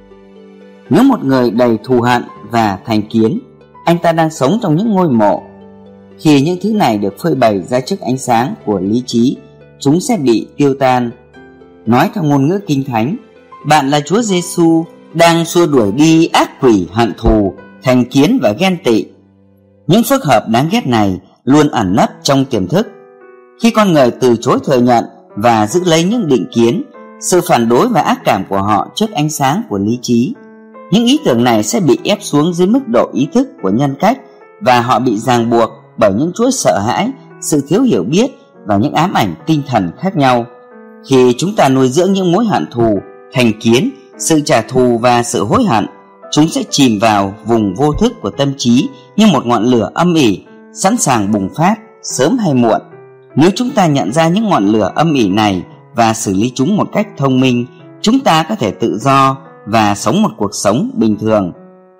Nếu một người đầy thù hận và thành kiến, anh ta đang sống trong những ngôi mộ. Khi những thứ này được phơi bày ra trước ánh sáng của lý trí, chúng sẽ bị tiêu tan. Nói theo ngôn ngữ kinh thánh, bạn là Chúa Giêsu đang xua đuổi đi ác quỷ hận thù, thành kiến và ghen tị. Những phức hợp đáng ghét này luôn ẩn nấp trong tiềm thức. Khi con người từ chối thừa nhận và giữ lấy những định kiến, sự phản đối và ác cảm của họ trước ánh sáng của lý trí, những ý tưởng này sẽ bị ép xuống dưới mức độ ý thức của nhân cách và họ bị ràng buộc bởi những chuỗi sợ hãi, sự thiếu hiểu biết và những ám ảnh tinh thần khác nhau. Khi chúng ta nuôi dưỡng những mối hận thù, thành kiến, sự trả thù và sự hối hận, chúng sẽ chìm vào vùng vô thức của tâm trí như một ngọn lửa âm ỉ, sẵn sàng bùng phát sớm hay muộn. Nếu chúng ta nhận ra những ngọn lửa âm ỉ này và xử lý chúng một cách thông minh, chúng ta có thể tự do và sống một cuộc sống bình thường.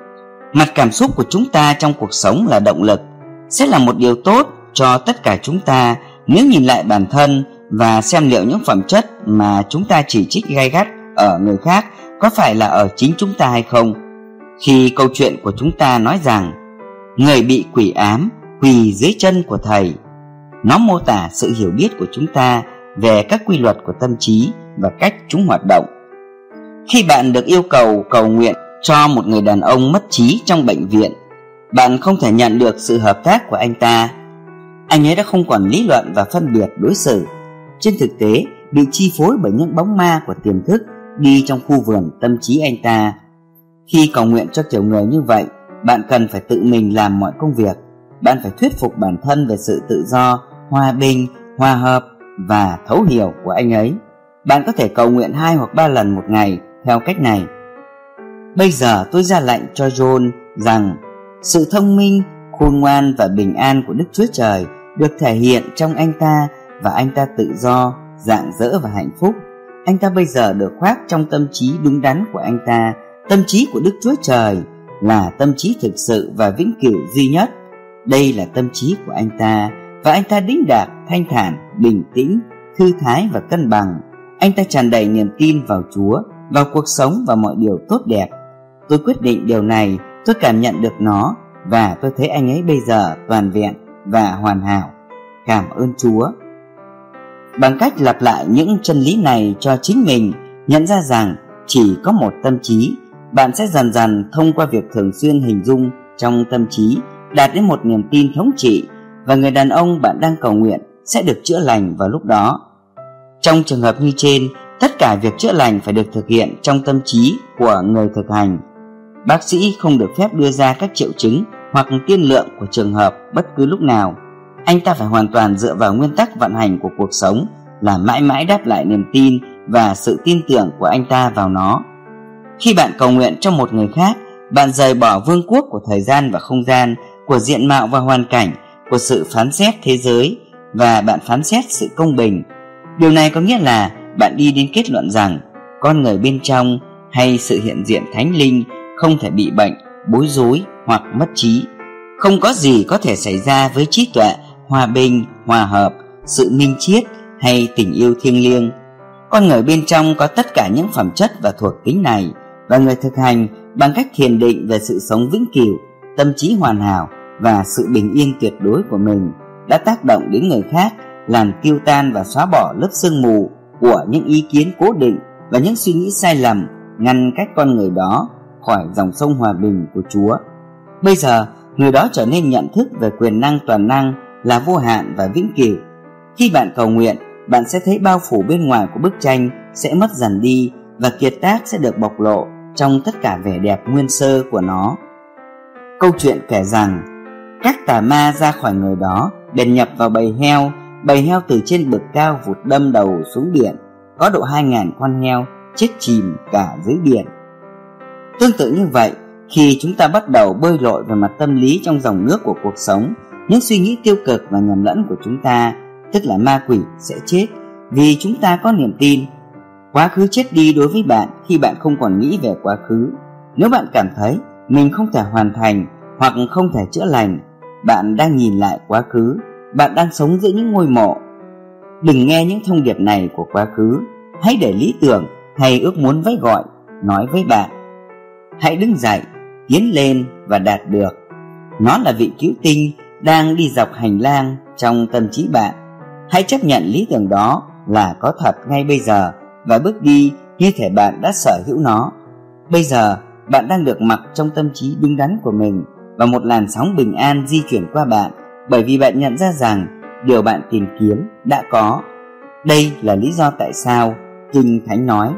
Mặt cảm xúc của chúng ta trong cuộc sống là động lực, sẽ là một điều tốt cho tất cả chúng ta nếu nhìn lại bản thân và xem liệu những phẩm chất mà chúng ta chỉ trích gay gắt ở người khác có phải là ở chính chúng ta hay không. Khi câu chuyện của chúng ta nói rằng người bị quỷ ám quỳ dưới chân của thầy, nó mô tả sự hiểu biết của chúng ta về các quy luật của tâm trí và cách chúng hoạt động. Khi bạn được yêu cầu cầu nguyện cho một người đàn ông mất trí trong bệnh viện, bạn không thể nhận được sự hợp tác của anh ta. Anh ấy đã không còn lý luận và phân biệt đối xử. Trên thực tế, bị chi phối bởi những bóng ma của tiềm thức đi trong khu vườn tâm trí anh ta. Khi cầu nguyện cho kiểu người như vậy, bạn cần phải tự mình làm mọi công việc. Bạn phải thuyết phục bản thân về sự tự do, hòa bình, hòa hợp và thấu hiểu của anh ấy. Bạn có thể cầu nguyện hai hoặc ba lần một ngày theo cách này. Bây giờ tôi ra lệnh cho John rằng sự thông minh, khôn ngoan và bình an của Đức Chúa Trời được thể hiện trong anh ta, và anh ta tự do, rạng rỡ và hạnh phúc. Anh ta bây giờ được khoác trong tâm trí đúng đắn của anh ta. Tâm trí của Đức Chúa Trời là tâm trí thực sự và vĩnh cửu duy nhất. Đây là tâm trí của anh ta, và anh ta đĩnh đạc, thanh thản, bình tĩnh, thư thái và cân bằng. Anh ta tràn đầy niềm tin vào Chúa, vào cuộc sống và mọi điều tốt đẹp. Tôi quyết định điều này, tôi cảm nhận được nó, và tôi thấy anh ấy bây giờ toàn vẹn và hoàn hảo. Cảm ơn Chúa. Bằng cách lặp lại những chân lý này cho chính mình, nhận ra rằng chỉ có một tâm trí, bạn sẽ dần dần thông qua việc thường xuyên hình dung trong tâm trí đạt đến một niềm tin thống trị, và người đàn ông bạn đang cầu nguyện sẽ được chữa lành vào lúc đó. Trong trường hợp như trên, tất cả việc chữa lành phải được thực hiện trong tâm trí của người thực hành. Bác sĩ không được phép đưa ra các triệu chứng hoặc tiên lượng của trường hợp bất cứ lúc nào. Anh ta phải hoàn toàn dựa vào nguyên tắc vận hành của cuộc sống, là mãi mãi đáp lại niềm tin và sự tin tưởng của anh ta vào nó. Khi bạn cầu nguyện cho một người khác, bạn rời bỏ vương quốc của thời gian và không gian, của diện mạo và hoàn cảnh, của sự phán xét thế giới, và bạn phán xét sự công bình. Điều này có nghĩa là bạn đi đến kết luận rằng con người bên trong hay sự hiện diện thánh linh không thể bị bệnh, bối rối hoặc mất trí. Không có gì có thể xảy ra với trí tuệ, hòa bình, hòa hợp, sự minh triết hay tình yêu thiêng liêng. Con người bên trong có tất cả những phẩm chất và thuộc tính này, và người thực hành bằng cách thiền định về sự sống vĩnh cửu, tâm trí hoàn hảo và sự bình yên tuyệt đối của mình đã tác động đến người khác, làm tiêu tan và xóa bỏ lớp sương mù của những ý kiến cố định và những suy nghĩ sai lầm, ngăn cách con người đó khỏi dòng sông hòa bình của Chúa. Bây giờ, người đó trở nên nhận thức về quyền năng toàn năng là vô hạn và vĩnh cửu. Khi bạn cầu nguyện, bạn sẽ thấy bao phủ bên ngoài của bức tranh sẽ mất dần đi, và kiệt tác sẽ được bộc lộ trong tất cả vẻ đẹp nguyên sơ của nó. Câu chuyện kể rằng các tà ma ra khỏi người đó, bèn nhập vào bầy heo. Bầy heo từ trên bực cao vụt đâm đầu xuống biển. Có độ hai ngàn con heo chết chìm cả dưới biển. Tương tự như vậy, khi chúng ta bắt đầu bơi lội về mặt tâm lý trong dòng nước của cuộc sống, những suy nghĩ tiêu cực và nhầm lẫn của chúng ta, tức là ma quỷ, sẽ chết vì chúng ta có niềm tin. Quá khứ chết đi đối với bạn khi bạn không còn nghĩ về quá khứ. Nếu bạn cảm thấy mình không thể hoàn thành hoặc không thể chữa lành, bạn đang nhìn lại quá khứ. Bạn đang sống giữa những ngôi mộ. Đừng nghe những thông điệp này của quá khứ. Hãy để lý tưởng hay ước muốn vẫy gọi nói với bạn: hãy đứng dậy, tiến lên và đạt được. Nó là vị cứu tinh đang đi dọc hành lang trong tâm trí bạn. Hãy chấp nhận lý tưởng đó là có thật ngay bây giờ và bước đi như thể bạn đã sở hữu nó. Bây giờ bạn đang được mặc trong tâm trí đúng đắn của mình, và một làn sóng bình an di chuyển qua bạn, bởi vì bạn nhận ra rằng điều bạn tìm kiếm đã có. Đây là lý do tại sao Kinh Thánh nói: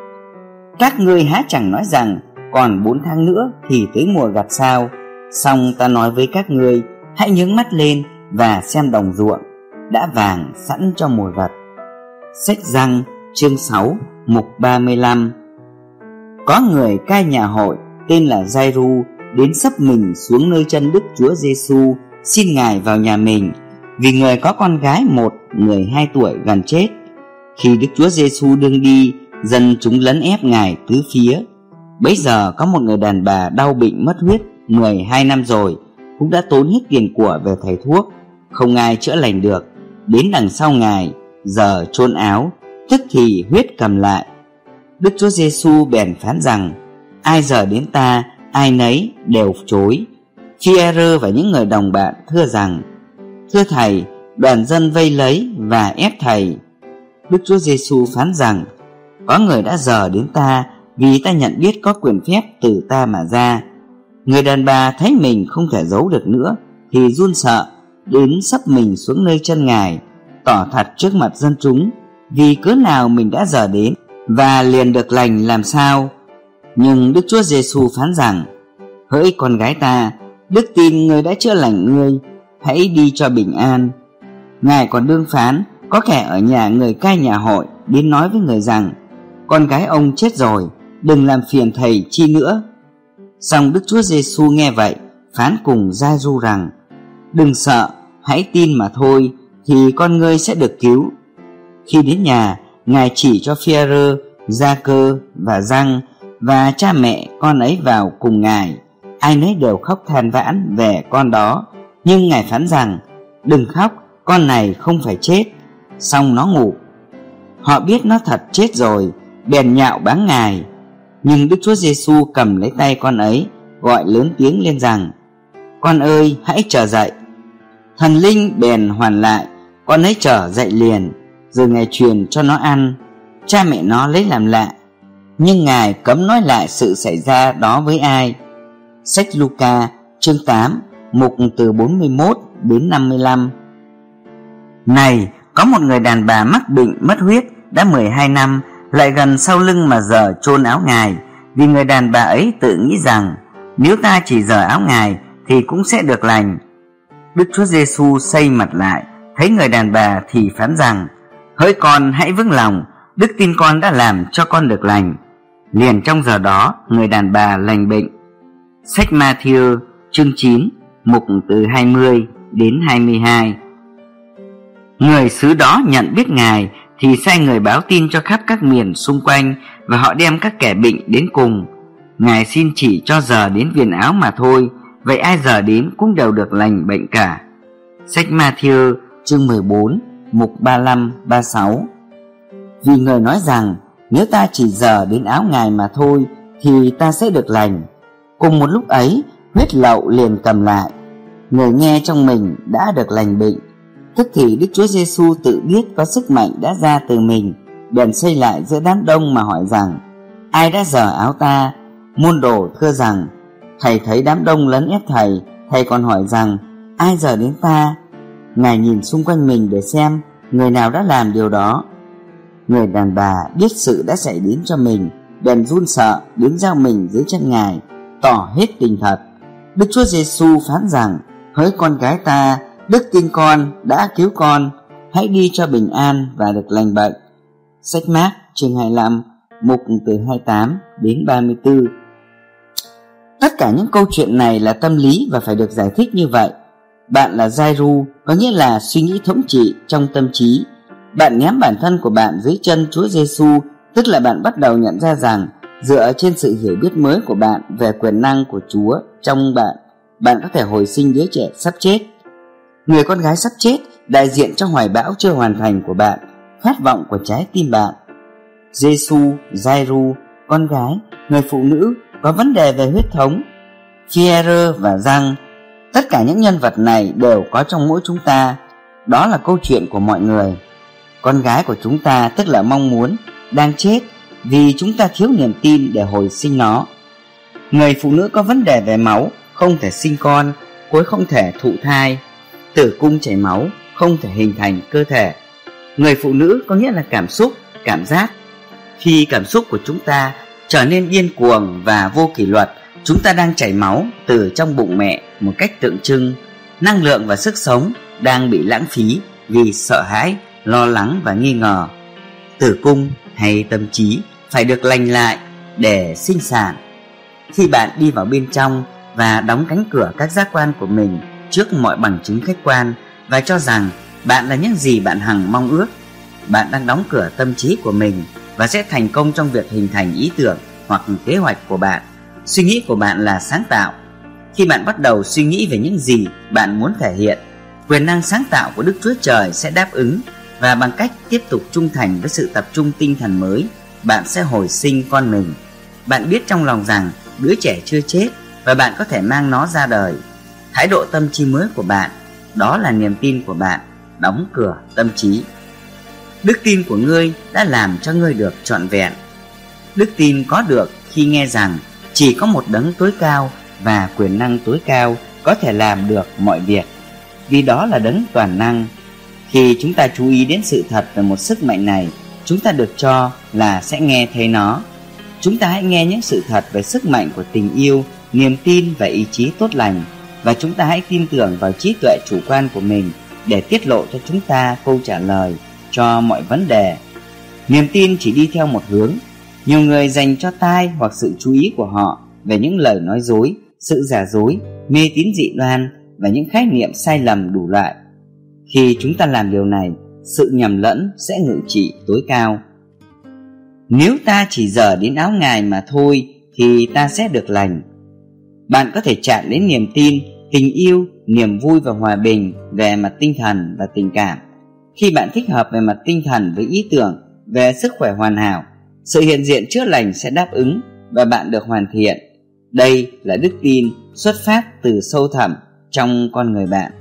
các ngươi há chẳng nói rằng còn bốn tháng nữa thì tới mùa gặt sao? Song ta nói với các ngươi, hãy nhướng mắt lên và xem đồng ruộng đã vàng sẵn cho mùa gặt. Sách Giăng chương sáu mục ba mươi lăm. Có người cai nhà hội tên là Giai-ru đến sấp mình xuống nơi chân Đức Chúa Giêsu, xin Ngài vào nhà mình, vì người có con gái một mười hai tuổi gần chết. Khi Đức Chúa Giêsu đương đi, dân chúng lấn ép Ngài tứ phía. Bấy giờ có một người đàn bà đau bệnh mất huyết mười hai năm rồi, cũng đã tốn hết tiền của về thầy thuốc, không ai chữa lành được. Đến đằng sau Ngài, giờ chôn áo, tức thì huyết cầm lại. Đức Chúa Giêsu bèn phán rằng: ai giờ đến ta, ai nấy đều chối. Phi-e-rơ và những người đồng bạn thưa rằng: thưa thầy, đoàn dân vây lấy và ép thầy. Đức Chúa Giêsu phán rằng: có người đã dở đến ta, vì ta nhận biết có quyền phép từ ta mà ra. Người đàn bà thấy mình không thể giấu được nữa thì run sợ, đến sấp mình xuống nơi chân Ngài, tỏ thật trước mặt dân chúng vì cớ nào mình đã dở đến, và liền được lành làm sao. Nhưng Đức Chúa Giêsu phán rằng: hỡi con gái ta, đức tin ngươi đã chữa lành ngươi, hãy đi cho bình an. Ngài còn đương phán, có kẻ ở nhà người cai nhà hội đến nói với người rằng: con gái ông chết rồi, đừng làm phiền thầy chi nữa. Song Đức Chúa Giêsu nghe vậy phán cùng Giai-ru rằng: đừng sợ, hãy tin mà thôi, thì con ngươi sẽ được cứu. Khi đến nhà, Ngài chỉ cho Phi-e-rơ, Gia-cơ và Giăng và cha mẹ con ấy vào cùng Ngài. Ai nấy đều khóc than vãn về con đó, nhưng Ngài phán rằng: đừng khóc, con này không phải chết, song nó ngủ. Họ biết nó thật chết rồi, bèn nhạo báng Ngài. Nhưng Đức Chúa Giêsu cầm lấy tay con ấy, gọi lớn tiếng lên rằng: con ơi, hãy trở dậy. Thần linh bèn hoàn lại, con ấy trở dậy liền. Rồi Ngài truyền cho nó ăn. Cha mẹ nó lấy làm lạ, nhưng Ngài cấm nói lại sự xảy ra đó với ai. Sách Luca chương tám, mục từ bốn mươi mốt đến năm mươi lăm. Này, có một người đàn bà mắc bệnh mất huyết đã mười hai năm, lại gần sau lưng mà giở chôn áo Ngài, vì người đàn bà ấy tự nghĩ rằng: nếu ta chỉ giở áo Ngài thì cũng sẽ được lành. Đức Chúa Giêsu xây mặt lại, thấy người đàn bà thì phán rằng: hỡi con, hãy vững lòng, đức tin con đã làm cho con được lành. Liền trong giờ đó, người đàn bà lành bệnh. Sách Ma-thi-ơ chương chín, mục từ hai mươi đến hai mươi hai. Người xứ đó nhận biết Ngài thì sai người báo tin cho khắp các miền xung quanh, và họ đem các kẻ bệnh đến cùng. Ngài xin chỉ cho giờ đến viền áo mà thôi, vậy ai giờ đến cũng đều được lành bệnh cả. Sách Ma-thi-ơ chương mười bốn, mục ba mươi lăm ba mươi sáu. Vì người nói rằng: nếu ta chỉ giờ đến áo Ngài mà thôi thì ta sẽ được lành. Cùng một lúc ấy, huyết lậu liền cầm lại. Người nghe trong mình đã được lành bệnh. Tức thì Đức Chúa Giêsu tự biết có sức mạnh đã ra từ mình, bèn xây lại giữa đám đông mà hỏi rằng: ai đã giở áo ta? Môn đồ thưa rằng: thầy thấy đám đông lấn ép thầy, thầy còn hỏi rằng: ai giở đến ta? Ngài nhìn xung quanh mình để xem người nào đã làm điều đó. Người đàn bà biết sự đã xảy đến cho mình, bèn run sợ đến giao mình dưới chân Ngài, tỏ hết tình thật. Đức Chúa Giêsu phán rằng: hỡi con gái ta, đức tin con đã cứu con, hãy đi cho bình an và được lành bệnh. Sách Mác chương hai mươi lăm, mục từ hai mươi tám đến ba mươi tư. Tất cả những câu chuyện này là tâm lý và phải được giải thích như vậy. Bạn là Giai-ru, có nghĩa là suy nghĩ thống trị trong tâm trí. Bạn ném bản thân của bạn dưới chân Chúa Giêsu, tức là bạn bắt đầu nhận ra rằng dựa trên sự hiểu biết mới của bạn về quyền năng của Chúa trong bạn, bạn có thể hồi sinh đứa trẻ sắp chết. Người con gái sắp chết đại diện cho hoài bão chưa hoàn thành của bạn, khát vọng của trái tim bạn. Giêsu, Giai-ru, con gái, người phụ nữ có vấn đề về huyết thống, Phi-e-rơ và Giăng, tất cả những nhân vật này đều có trong mỗi chúng ta. Đó là câu chuyện của mọi người. Con gái của chúng ta, tức là mong muốn, đang chết vì chúng ta thiếu niềm tin để hồi sinh nó. Người phụ nữ có vấn đề về máu, không thể sinh con, cô ấy không thể thụ thai. Tử cung chảy máu, không thể hình thành cơ thể. Người phụ nữ có nghĩa là cảm xúc, cảm giác. Khi cảm xúc của chúng ta trở nên điên cuồng và vô kỷ luật, chúng ta đang chảy máu từ trong bụng mẹ một cách tượng trưng. Năng lượng và sức sống đang bị lãng phí vì sợ hãi, lo lắng và nghi ngờ. Tử cung hay tâm trí phải được lành lại để sinh sản. Khi bạn đi vào bên trong và đóng cánh cửa các giác quan của mình trước mọi bằng chứng khách quan và cho rằng bạn là những gì bạn hằng mong ước, bạn đang đóng cửa tâm trí của mình và sẽ thành công trong việc hình thành ý tưởng hoặc kế hoạch của bạn. Suy nghĩ của bạn là sáng tạo. Khi bạn bắt đầu suy nghĩ về những gì bạn muốn thể hiện, quyền năng sáng tạo của Đức Chúa Trời sẽ đáp ứng, và bằng cách tiếp tục trung thành với sự tập trung tinh thần mới, bạn sẽ hồi sinh con mình. Bạn biết trong lòng rằng đứa trẻ chưa chết và bạn có thể mang nó ra đời. Thái độ tâm trí mới của bạn, đó là niềm tin của bạn, đóng cửa tâm trí. Đức tin của ngươi đã làm cho ngươi được trọn vẹn. Đức tin có được khi nghe rằng chỉ có một đấng tối cao và quyền năng tối cao có thể làm được mọi việc, vì đó là đấng toàn năng. Khi chúng ta chú ý đến sự thật về một sức mạnh này, chúng ta được cho là sẽ nghe thấy nó. Chúng ta hãy nghe những sự thật về sức mạnh của tình yêu, niềm tin và ý chí tốt lành, và chúng ta hãy tin tưởng vào trí tuệ chủ quan của mình để tiết lộ cho chúng ta câu trả lời cho mọi vấn đề. Niềm tin chỉ đi theo một hướng. Nhiều người dành cho tai hoặc sự chú ý của họ về những lời nói dối, sự giả dối, mê tín dị đoan và những khái niệm sai lầm đủ loại. Khi chúng ta làm điều này, sự nhầm lẫn sẽ ngự trị tối cao. Nếu ta chỉ dở đến áo Ngài mà thôi thì ta sẽ được lành. Bạn có thể chạm đến niềm tin, tình yêu, niềm vui và hòa bình về mặt tinh thần và tình cảm. Khi bạn thích hợp về mặt tinh thần với ý tưởng về sức khỏe hoàn hảo, sự hiện diện chữa lành sẽ đáp ứng và bạn được hoàn thiện. Đây là đức tin xuất phát từ sâu thẳm trong con người bạn.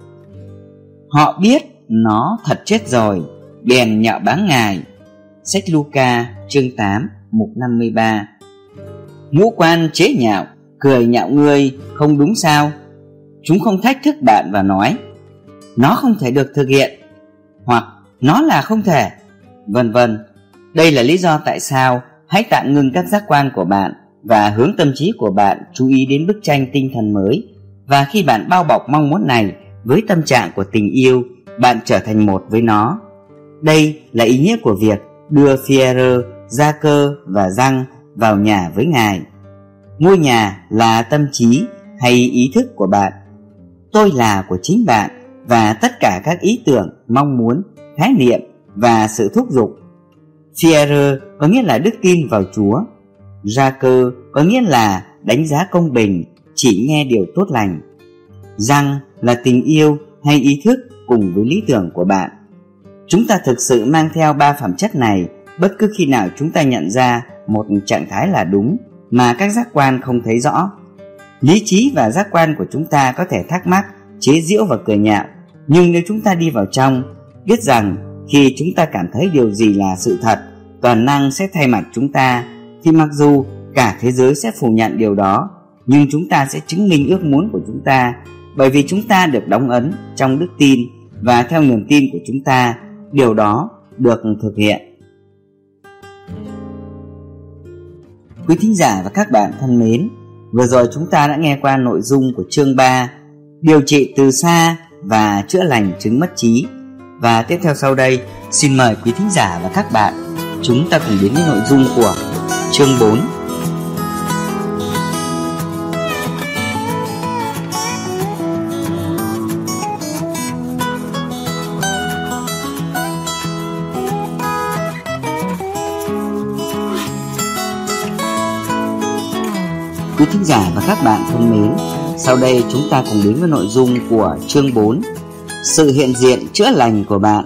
Họ biết nó thật chết rồi, bèn nhạo báng Ngài. Sách Luca chương tám mục năm mươi ba. Ngũ quan chế nhạo, cười nhạo ngươi không đúng sao? Chúng không thách thức bạn và nói nó không thể được thực hiện, hoặc nó là không thể, vân vân. Đây là lý do tại sao hãy tạm ngưng các giác quan của bạn và hướng tâm trí của bạn chú ý đến bức tranh tinh thần mới. Và khi bạn bao bọc mong muốn này với tâm trạng của tình yêu, bạn trở thành một với nó. Đây là ý nghĩa của việc đưa Phi-e-rơ, Gia-cơ và Giăng vào nhà với Ngài. Ngôi nhà là tâm trí hay ý thức của bạn. Tôi là của chính bạn, và tất cả các ý tưởng, mong muốn, khái niệm và sự thúc giục. Phi-e-rơ có nghĩa là đức tin vào Chúa. Gia-cơ có nghĩa là đánh giá công bình, chỉ nghe điều tốt lành. Giăng là tình yêu hay ý thức cùng với lý tưởng của bạn. Chúng ta thực sự mang theo ba phẩm chất này bất cứ khi nào chúng ta nhận ra một trạng thái là đúng mà các giác quan không thấy rõ. Lý trí và giác quan của chúng ta có thể thắc mắc, chế giễu và cười nhạo, nhưng nếu chúng ta đi vào trong, biết rằng khi chúng ta cảm thấy điều gì là sự thật, toàn năng sẽ thay mặt chúng ta, thì mặc dù cả thế giới sẽ phủ nhận điều đó, nhưng chúng ta sẽ chứng minh ước muốn của chúng ta, bởi vì chúng ta được đóng ấn trong đức tin, và theo niềm tin của chúng ta, điều đó được thực hiện. Quý thính giả và các bạn thân mến, vừa rồi chúng ta đã nghe qua nội dung của chương ba, điều trị từ xa và chữa lành chứng mất trí. Và tiếp theo sau đây, xin mời quý thính giả và các bạn chúng ta cùng đến với nội dung của chương bốn. Quý thính giả và các bạn thân mến, sau đây chúng ta cùng đến với nội dung của chương bốn, sự hiện diện chữa lành của bạn.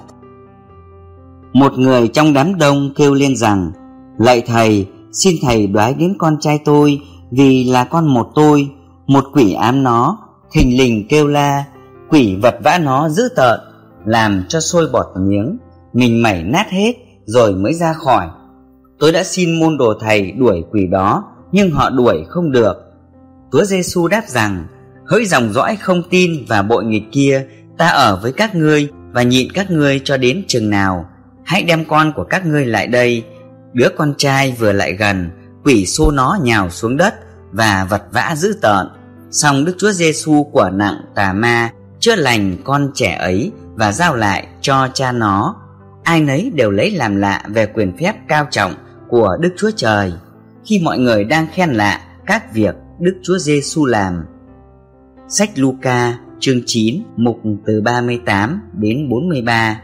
Một người trong đám đông kêu lên rằng: lạy thầy, xin thầy đoái đến con trai tôi, vì là con một tôi. Một quỷ ám nó, thình lình kêu la. Quỷ vật vã nó dữ tợn, làm cho sôi bọt miếng, mình mẩy nát hết rồi mới ra khỏi. Tôi đã xin môn đồ thầy đuổi quỷ đó, nhưng họ đuổi không được. Chúa Giêsu đáp rằng: hỡi dòng dõi không tin và bội nghịch kia, ta ở với các ngươi và nhịn các ngươi cho đến chừng nào? Hãy đem con của các ngươi lại đây. Đứa con trai vừa lại gần, quỷ xô nó nhào xuống đất và vật vã dữ tợn. Song Đức Chúa Giêsu quả nặng tà ma, chữa lành con trẻ ấy và giao lại cho cha nó. Ai nấy đều lấy làm lạ về quyền phép cao trọng của Đức Chúa Trời, khi mọi người đang khen lạ các việc Đức Chúa Giêsu làm. Sách Luca chương chín mục từ ba mươi tám đến bốn mươi ba.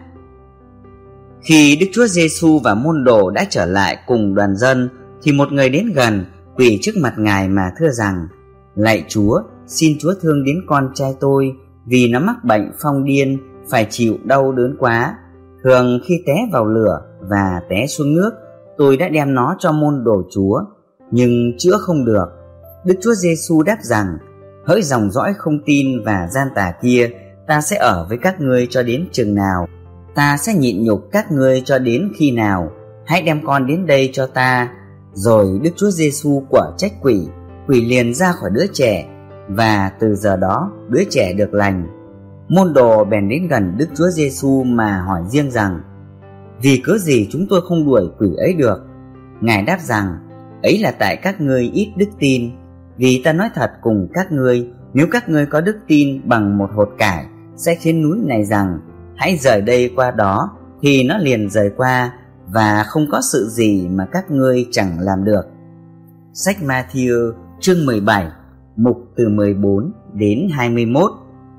Khi Đức Chúa Giêsu và môn đồ đã trở lại cùng đoàn dân, thì một người đến gần, quỳ trước mặt Ngài mà thưa rằng: lạy Chúa, xin Chúa thương đến con trai tôi, vì nó mắc bệnh phong điên, phải chịu đau đớn quá. Thường khi té vào lửa và té xuống nước, tôi đã đem nó cho môn đồ Chúa, nhưng chữa không được. Đức Chúa Giêsu đáp rằng: hỡi dòng dõi không tin và gian tà kia, ta sẽ ở với các ngươi cho đến chừng nào? Ta sẽ nhịn nhục các ngươi cho đến khi nào? Hãy đem con đến đây cho ta. Rồi Đức Chúa Giêsu quả trách quỷ, quỷ liền ra khỏi đứa trẻ, và từ giờ đó đứa trẻ được lành. Môn đồ bèn đến gần Đức Chúa Giêsu mà hỏi riêng rằng: vì cớ gì chúng tôi không đuổi quỷ ấy được? Ngài đáp rằng: ấy là tại các ngươi ít đức tin. Vì ta nói thật cùng các ngươi, nếu các ngươi có đức tin bằng một hột cải, sẽ khiến núi này rằng: hãy rời đây qua đó, thì nó liền rời qua, và không có sự gì mà các ngươi chẳng làm được. Sách Ma-thi-ơ Chương mười bảy, mục từ mười bốn đến hai mươi mốt.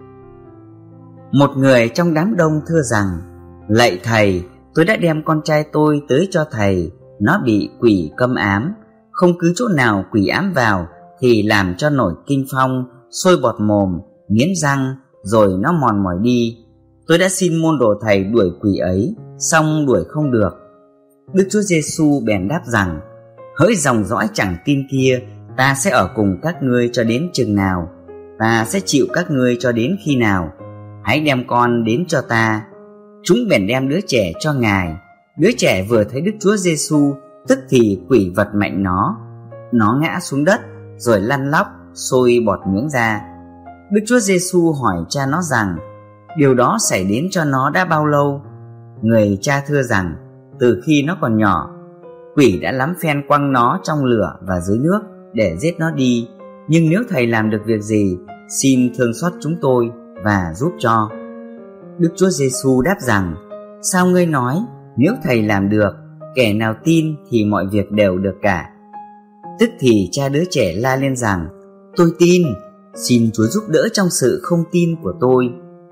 Một người trong đám đông thưa rằng: Lạy thầy, tôi đã đem con trai tôi tới cho thầy. Nó bị quỷ câm ám, không cứ chỗ nào quỷ ám vào thì làm cho nổi kinh phong, sôi bọt mồm, nghiến răng, rồi nó mòn mỏi đi. Tôi đã xin môn đồ thầy đuổi quỷ ấy, song đuổi không được. Đức Chúa Giêsu bèn đáp rằng: Hỡi dòng dõi chẳng tin kia, ta sẽ ở cùng các ngươi cho đến chừng nào? Ta sẽ chịu các ngươi cho đến khi nào? Hãy đem con đến cho ta. Chúng bèn đem đứa trẻ cho Ngài. Đứa trẻ vừa thấy Đức Chúa Giêsu, tức thì quỷ vật mạnh nó. Nó ngã xuống đất, rồi lăn lóc, sôi bọt miếng ra. Đức Chúa Giêsu hỏi cha nó rằng: Điều đó xảy đến cho nó đã bao lâu? Người cha thưa rằng: Từ khi nó còn nhỏ. Quỷ đã lắm phen quăng nó trong lửa và dưới nước để giết nó đi. Nhưng nếu thầy làm được việc gì, xin thương xót chúng tôi và giúp cho. Đức Chúa Giêsu đáp rằng: Sao ngươi nói, nếu thầy làm được, kẻ nào tin thì mọi việc đều được cả. Tức thì cha đứa trẻ la lên rằng: Tôi tin, xin Chúa giúp đỡ trong sự không tin của tôi.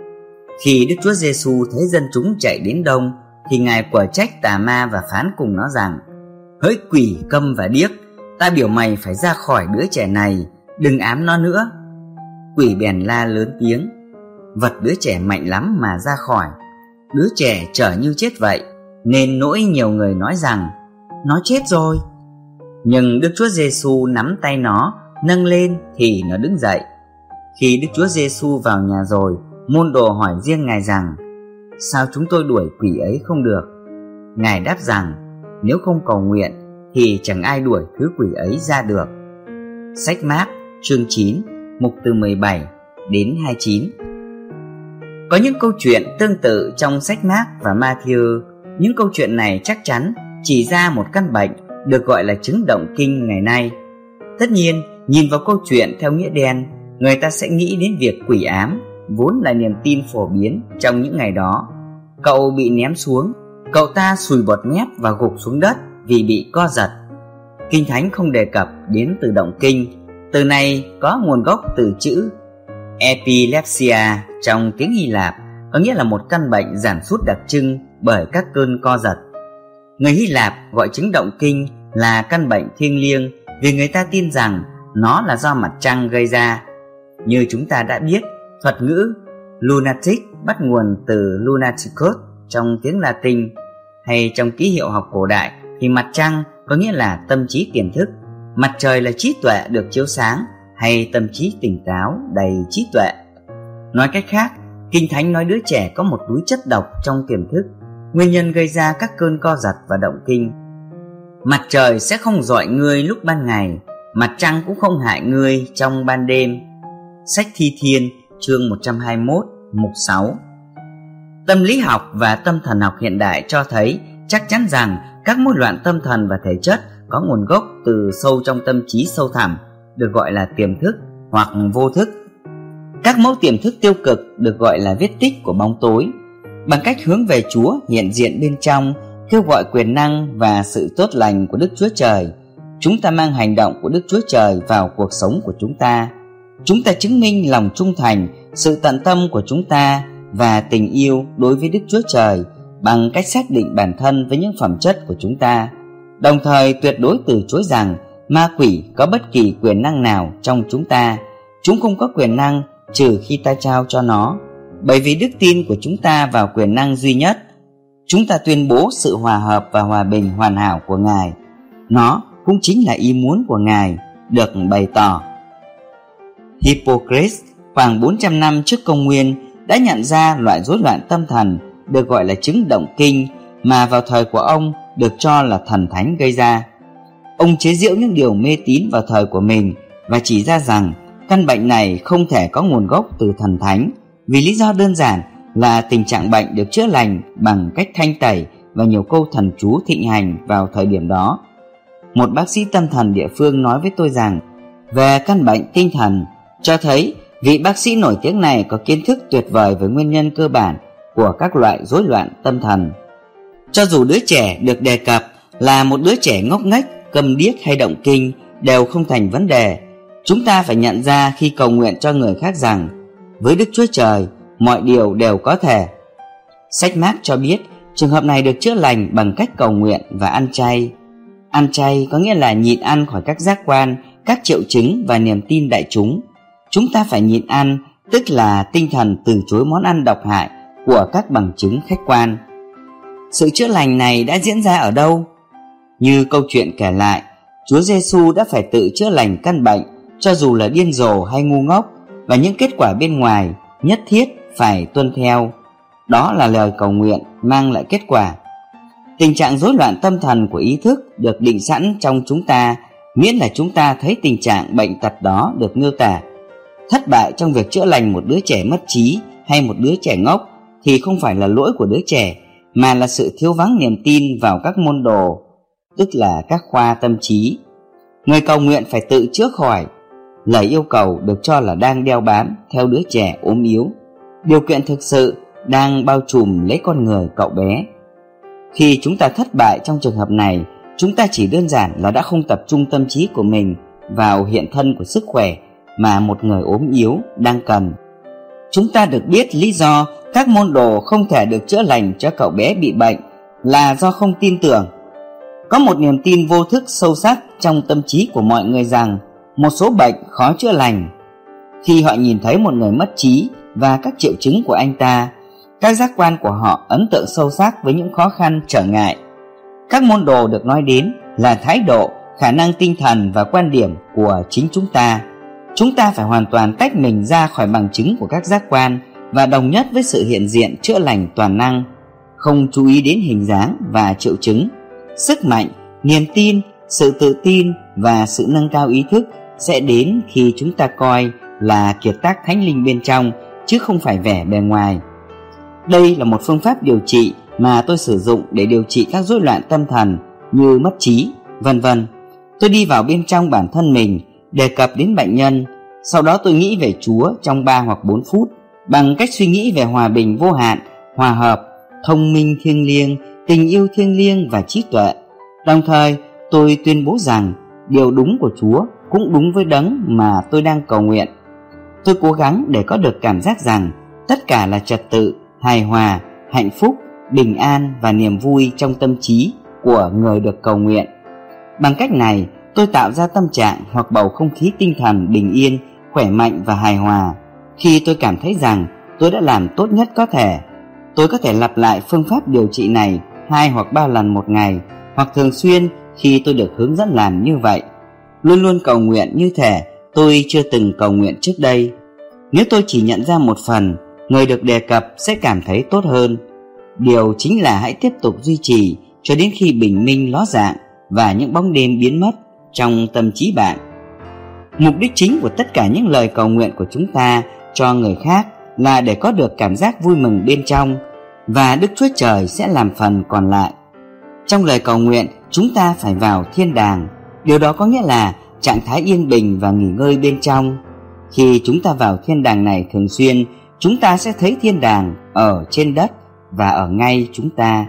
Khi Đức Chúa Giêsu thấy dân chúng chạy đến đông, thì Ngài quở trách tà ma và phán cùng nó rằng: Hỡi quỷ câm và điếc, ta biểu mày phải ra khỏi đứa trẻ này, đừng ám nó nữa. Quỷ bèn la lớn tiếng, vật đứa trẻ mạnh lắm mà ra khỏi. Đứa trẻ trở như chết vậy, nên nỗi nhiều người nói rằng: Nó chết rồi. Nhưng Đức Chúa Giêsu nắm tay nó, nâng lên thì nó đứng dậy. Khi Đức Chúa Giêsu vào nhà rồi, môn đồ hỏi riêng Ngài rằng: Sao chúng tôi đuổi quỷ ấy không được? Ngài đáp rằng: Nếu không cầu nguyện thì chẳng ai đuổi thứ quỷ ấy ra được. Sách Mác chương chín, mục từ mười bảy đến hai mươi chín. Có những câu chuyện tương tự trong sách Mác và Ma-thi-ơ. Những câu chuyện này chắc chắn chỉ ra một căn bệnh được gọi là chứng động kinh ngày nay. Tất nhiên, nhìn vào câu chuyện theo nghĩa đen, người ta sẽ nghĩ đến việc quỷ ám, vốn là niềm tin phổ biến trong những ngày đó. Cậu bị ném xuống, cậu ta sùi bọt mép và gục xuống đất vì bị co giật. Kinh Thánh không đề cập đến từ động kinh. Từ này có nguồn gốc từ chữ epilepsia trong tiếng Hy Lạp, có nghĩa là một căn bệnh giản sút đặc trưng bởi các cơn co giật. Người Hy Lạp gọi chứng động kinh là căn bệnh thiêng liêng vì người ta tin rằng nó là do mặt trăng gây ra. Như chúng ta đã biết, thuật ngữ lunatic bắt nguồn từ lunaticus trong tiếng Latin, hay trong ký hiệu học cổ đại thì mặt trăng có nghĩa là tâm trí tiềm thức, mặt trời là trí tuệ được chiếu sáng, hay tâm trí tỉnh táo đầy trí tuệ. Nói cách khác, Kinh Thánh nói đứa trẻ có một túi chất độc trong tiềm thức, nguyên nhân gây ra các cơn co giật và động kinh. Mặt trời sẽ không rọi ngươi lúc ban ngày, mặt trăng cũng không hại ngươi trong ban đêm. Sách Thi Thiên chương một trăm hai mươi mốt, mục sáu. Tâm lý học và tâm thần học hiện đại cho thấy chắc chắn rằng các mối loạn tâm thần và thể chất có nguồn gốc từ sâu trong tâm trí sâu thẳm, được gọi là tiềm thức hoặc vô thức. Các mẫu tiềm thức tiêu cực được gọi là vết tích của bóng tối. Bằng cách hướng về Chúa hiện diện bên trong, kêu gọi quyền năng và sự tốt lành của Đức Chúa Trời, chúng ta mang hành động của Đức Chúa Trời vào cuộc sống của chúng ta. Chúng ta chứng minh lòng trung thành, sự tận tâm của chúng ta và tình yêu đối với Đức Chúa Trời bằng cách xác định bản thân với những phẩm chất của chúng ta, đồng thời tuyệt đối từ chối rằng ma quỷ có bất kỳ quyền năng nào trong chúng ta. Chúng không có quyền năng trừ khi ta trao cho nó, bởi vì đức tin của chúng ta vào quyền năng duy nhất. Chúng ta tuyên bố sự hòa hợp và hòa bình hoàn hảo của Ngài. Nó cũng chính là ý muốn của Ngài được bày tỏ. Hippocrates khoảng bốn trăm năm trước công nguyên đã nhận ra loại rối loạn tâm thần được gọi là chứng động kinh mà vào thời của ông được cho là thần thánh gây ra. Ông chế giễu những điều mê tín vào thời của mình và chỉ ra rằng căn bệnh này không thể có nguồn gốc từ thần thánh, vì lý do đơn giản là tình trạng bệnh được chữa lành bằng cách thanh tẩy và nhiều câu thần chú thịnh hành vào thời điểm đó. Một bác sĩ tâm thần địa phương nói với tôi rằng về căn bệnh tinh thần, cho thấy vị bác sĩ nổi tiếng này có kiến thức tuyệt vời về nguyên nhân cơ bản của các loại rối loạn tâm thần. Cho dù đứa trẻ được đề cập là một đứa trẻ ngốc nghếch, câm điếc hay động kinh đều không thành vấn đề, Chúng ta phải nhận ra khi cầu nguyện cho người khác rằng với Đức Chúa Trời, mọi điều đều có thể. Sách Mác cho biết trường hợp này được chữa lành bằng cách cầu nguyện và ăn chay. Ăn chay có nghĩa là nhịn ăn khỏi các giác quan, các triệu chứng và niềm tin đại chúng. Chúng ta phải nhịn ăn, tức là tinh thần từ chối món ăn độc hại của các bằng chứng khách quan. Sự chữa lành này đã diễn ra ở đâu? Như câu chuyện kể lại, Chúa Giêsu đã phải tự chữa lành căn bệnh, cho dù là điên rồ hay ngu ngốc, và những kết quả bên ngoài nhất thiết phải tuân theo. Đó là lời cầu nguyện mang lại kết quả. Tình trạng rối loạn tâm thần của ý thức được định sẵn trong chúng ta, miễn là chúng ta thấy tình trạng bệnh tật đó được miêu tả. Thất bại trong việc chữa lành một đứa trẻ mất trí hay một đứa trẻ ngốc thì không phải là lỗi của đứa trẻ, mà là sự thiếu vắng niềm tin vào các môn đồ, tức là các khoa tâm trí. Người cầu nguyện phải tự chữa khỏi. Lời yêu cầu được cho là đang đeo bám theo đứa trẻ ốm yếu. Điều kiện thực sự đang bao trùm lấy con người cậu bé. Khi chúng ta thất bại trong trường hợp này, chúng ta chỉ đơn giản là đã không tập trung tâm trí của mình vào hiện thân của sức khỏe mà một người ốm yếu đang cần. Chúng ta được biết lý do các môn đồ không thể được chữa lành cho cậu bé bị bệnh là do không tin tưởng. Có một niềm tin vô thức sâu sắc trong tâm trí của mọi người rằng một số bệnh khó chữa lành. Khi họ nhìn thấy một người mất trí và các triệu chứng của anh ta, các giác quan của họ ấn tượng sâu sắc với những khó khăn trở ngại. Các môn đồ được nói đến là thái độ, khả năng tinh thần và quan điểm của chính chúng ta. Chúng ta phải hoàn toàn tách mình ra khỏi bằng chứng của các giác quan và đồng nhất với sự hiện diện chữa lành toàn năng, không chú ý đến hình dáng và triệu chứng. Sức mạnh, niềm tin, sự tự tin và sự nâng cao ý thức sẽ đến khi chúng ta coi là kiệt tác thánh linh bên trong, chứ không phải vẻ bề ngoài. Đây là một phương pháp điều trị mà tôi sử dụng để điều trị các rối loạn tâm thần như mất trí, vân vân. Tôi đi vào bên trong bản thân mình, đề cập đến bệnh nhân, sau đó tôi nghĩ về Chúa trong ba hoặc bốn phút bằng cách suy nghĩ về hòa bình vô hạn, hòa hợp, thông minh thiêng liêng, tình yêu thiêng liêng và trí tuệ. Đồng thời, tôi tuyên bố rằng điều đúng của Chúa cũng đúng với đấng mà tôi đang cầu nguyện. Tôi cố gắng để có được cảm giác rằng tất cả là trật tự, hài hòa, hạnh phúc, bình an và niềm vui trong tâm trí của người được cầu nguyện. Bằng cách này, tôi tạo ra tâm trạng hoặc bầu không khí tinh thần bình yên, khỏe mạnh và hài hòa. Khi tôi cảm thấy rằng tôi đã làm tốt nhất có thể, tôi có thể lặp lại phương pháp điều trị này hai hoặc ba lần một ngày, hoặc thường xuyên khi tôi được hướng dẫn làm như vậy. Luôn luôn cầu nguyện như thể tôi chưa từng cầu nguyện trước đây. Nếu tôi chỉ nhận ra một phần, người được đề cập sẽ cảm thấy tốt hơn. Điều chính là hãy tiếp tục duy trì cho đến khi bình minh ló dạng và những bóng đêm biến mất trong tâm trí bạn. Mục đích chính của tất cả những lời cầu nguyện của chúng ta cho người khác là để có được cảm giác vui mừng bên trong, và Đức Chúa Trời sẽ làm phần còn lại. Trong lời cầu nguyện, chúng ta phải vào thiên đàng. Điều đó có nghĩa là trạng thái yên bình và nghỉ ngơi bên trong. Khi chúng ta vào thiên đàng này thường xuyên, chúng ta sẽ thấy thiên đàng ở trên đất và ở ngay chúng ta.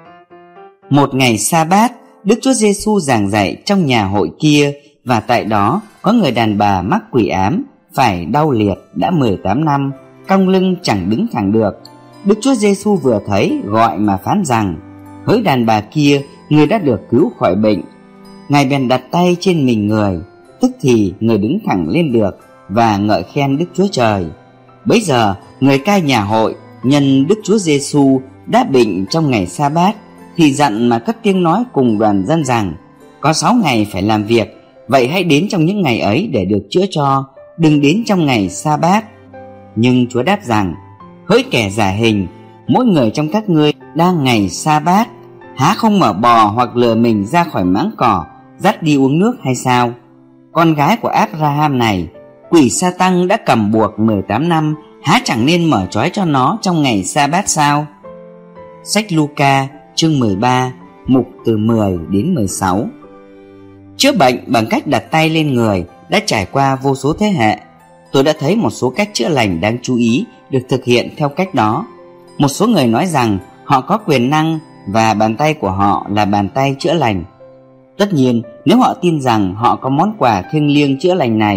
Một ngày sa-bát, Đức Chúa Giêsu giảng dạy trong nhà hội kia, và tại đó có người đàn bà mắc quỷ ám, phải đau liệt đã mười tám năm, cong lưng chẳng đứng thẳng được. Đức Chúa Giêsu vừa thấy gọi mà phán rằng: hỡi đàn bà kia, người đã được cứu khỏi bệnh. Ngài bèn đặt tay trên mình người, tức thì người đứng thẳng lên được và ngợi khen Đức Chúa Trời. Bấy giờ người cai nhà hội nhân Đức Chúa Giêsu đã bệnh trong ngày sa-bát thì dặn mà cất tiếng nói cùng đoàn dân rằng: có sáu ngày phải làm việc, vậy hãy đến trong những ngày ấy để được chữa cho, đừng đến trong ngày sa-bát. Nhưng Chúa đáp rằng: hỡi kẻ giả hình, mỗi người trong các ngươi đang ngày sa-bát, há không mở bò hoặc lừa mình ra khỏi máng cỏ, dắt đi uống nước hay sao? Con gái của Abraham này, quỷ Sa-tăng đã cầm buộc mười tám năm, há chẳng nên mở trói cho nó trong ngày sa-bát sao? Sách Luca chương mười ba, mục từ mười đến mười sáu. Chữa bệnh bằng cách đặt tay lên người đã trải qua vô số thế hệ. Tôi đã thấy một số cách chữa lành đáng chú ý được thực hiện theo cách đó. Một số người nói rằng họ có quyền năng và bàn tay của họ là bàn tay chữa lành. Tất nhiên, nếu họ tin rằng họ có món quà thiêng liêng chữa lành này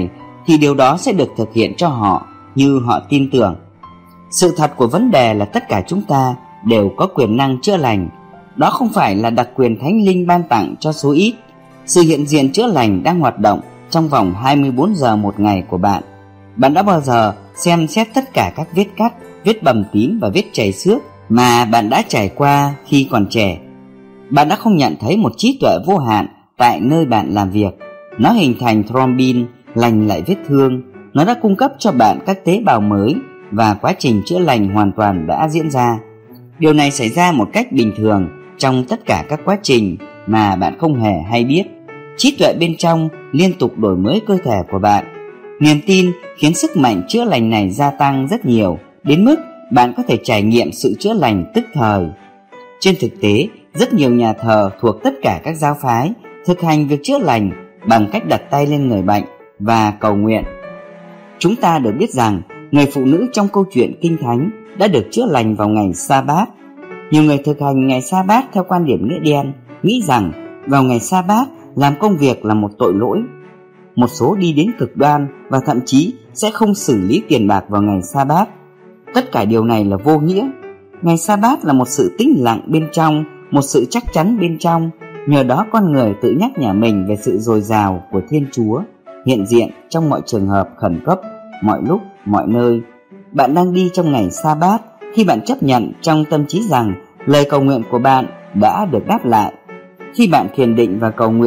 thì điều đó sẽ được thực hiện cho họ như họ tin tưởng. Sự thật của vấn đề là tất cả chúng ta đều có quyền năng chữa lành. Đó không phải là đặc quyền Thánh Linh ban tặng cho số ít. Sự hiện diện chữa lành đang hoạt động trong vòng hai mươi bốn giờ một ngày của bạn. Bạn đã bao giờ xem xét tất cả các vết cắt, vết bầm tím và vết chảy xước mà bạn đã trải qua khi còn trẻ? Bạn đã không nhận thấy một trí tuệ vô hạn tại nơi bạn làm việc? Nó hình thành thrombin, lành lại vết thương. Nó đã cung cấp cho bạn các tế bào mới và quá trình chữa lành hoàn toàn đã diễn ra. Điều này xảy ra một cách bình thường trong tất cả các quá trình mà bạn không hề hay biết. Trí tuệ bên trong liên tục đổi mới cơ thể của bạn. Niềm tin khiến sức mạnh chữa lành này gia tăng rất nhiều, đến mức bạn có thể trải nghiệm sự chữa lành tức thời. Trên thực tế, rất nhiều nhà thờ thuộc tất cả các giáo phái thực hành việc chữa lành bằng cách đặt tay lên người bệnh và cầu nguyện. Chúng ta được biết rằng người phụ nữ trong câu chuyện Kinh Thánh đã được chữa lành vào ngày Sa-bát. Nhiều người thực hành ngày Sa-bát theo quan điểm nghĩa đen, nghĩ rằng vào ngày Sa-bát làm công việc là một tội lỗi. Một số đi đến cực đoan và thậm chí sẽ không xử lý tiền bạc vào ngày Sa-bát. Tất cả điều này là vô nghĩa. Ngày Sa-bát là một sự tĩnh lặng bên trong, một sự chắc chắn bên trong. Nhờ đó con người tự nhắc nhở mình về sự dồi dào của Thiên Chúa, hiện diện trong mọi trường hợp khẩn cấp, mọi lúc, mọi nơi. Bạn đang đi trong ngày Sa-bát khi bạn chấp nhận trong tâm trí rằng lời cầu nguyện của bạn đã được đáp lại. Khi bạn thiền định và cầu nguyện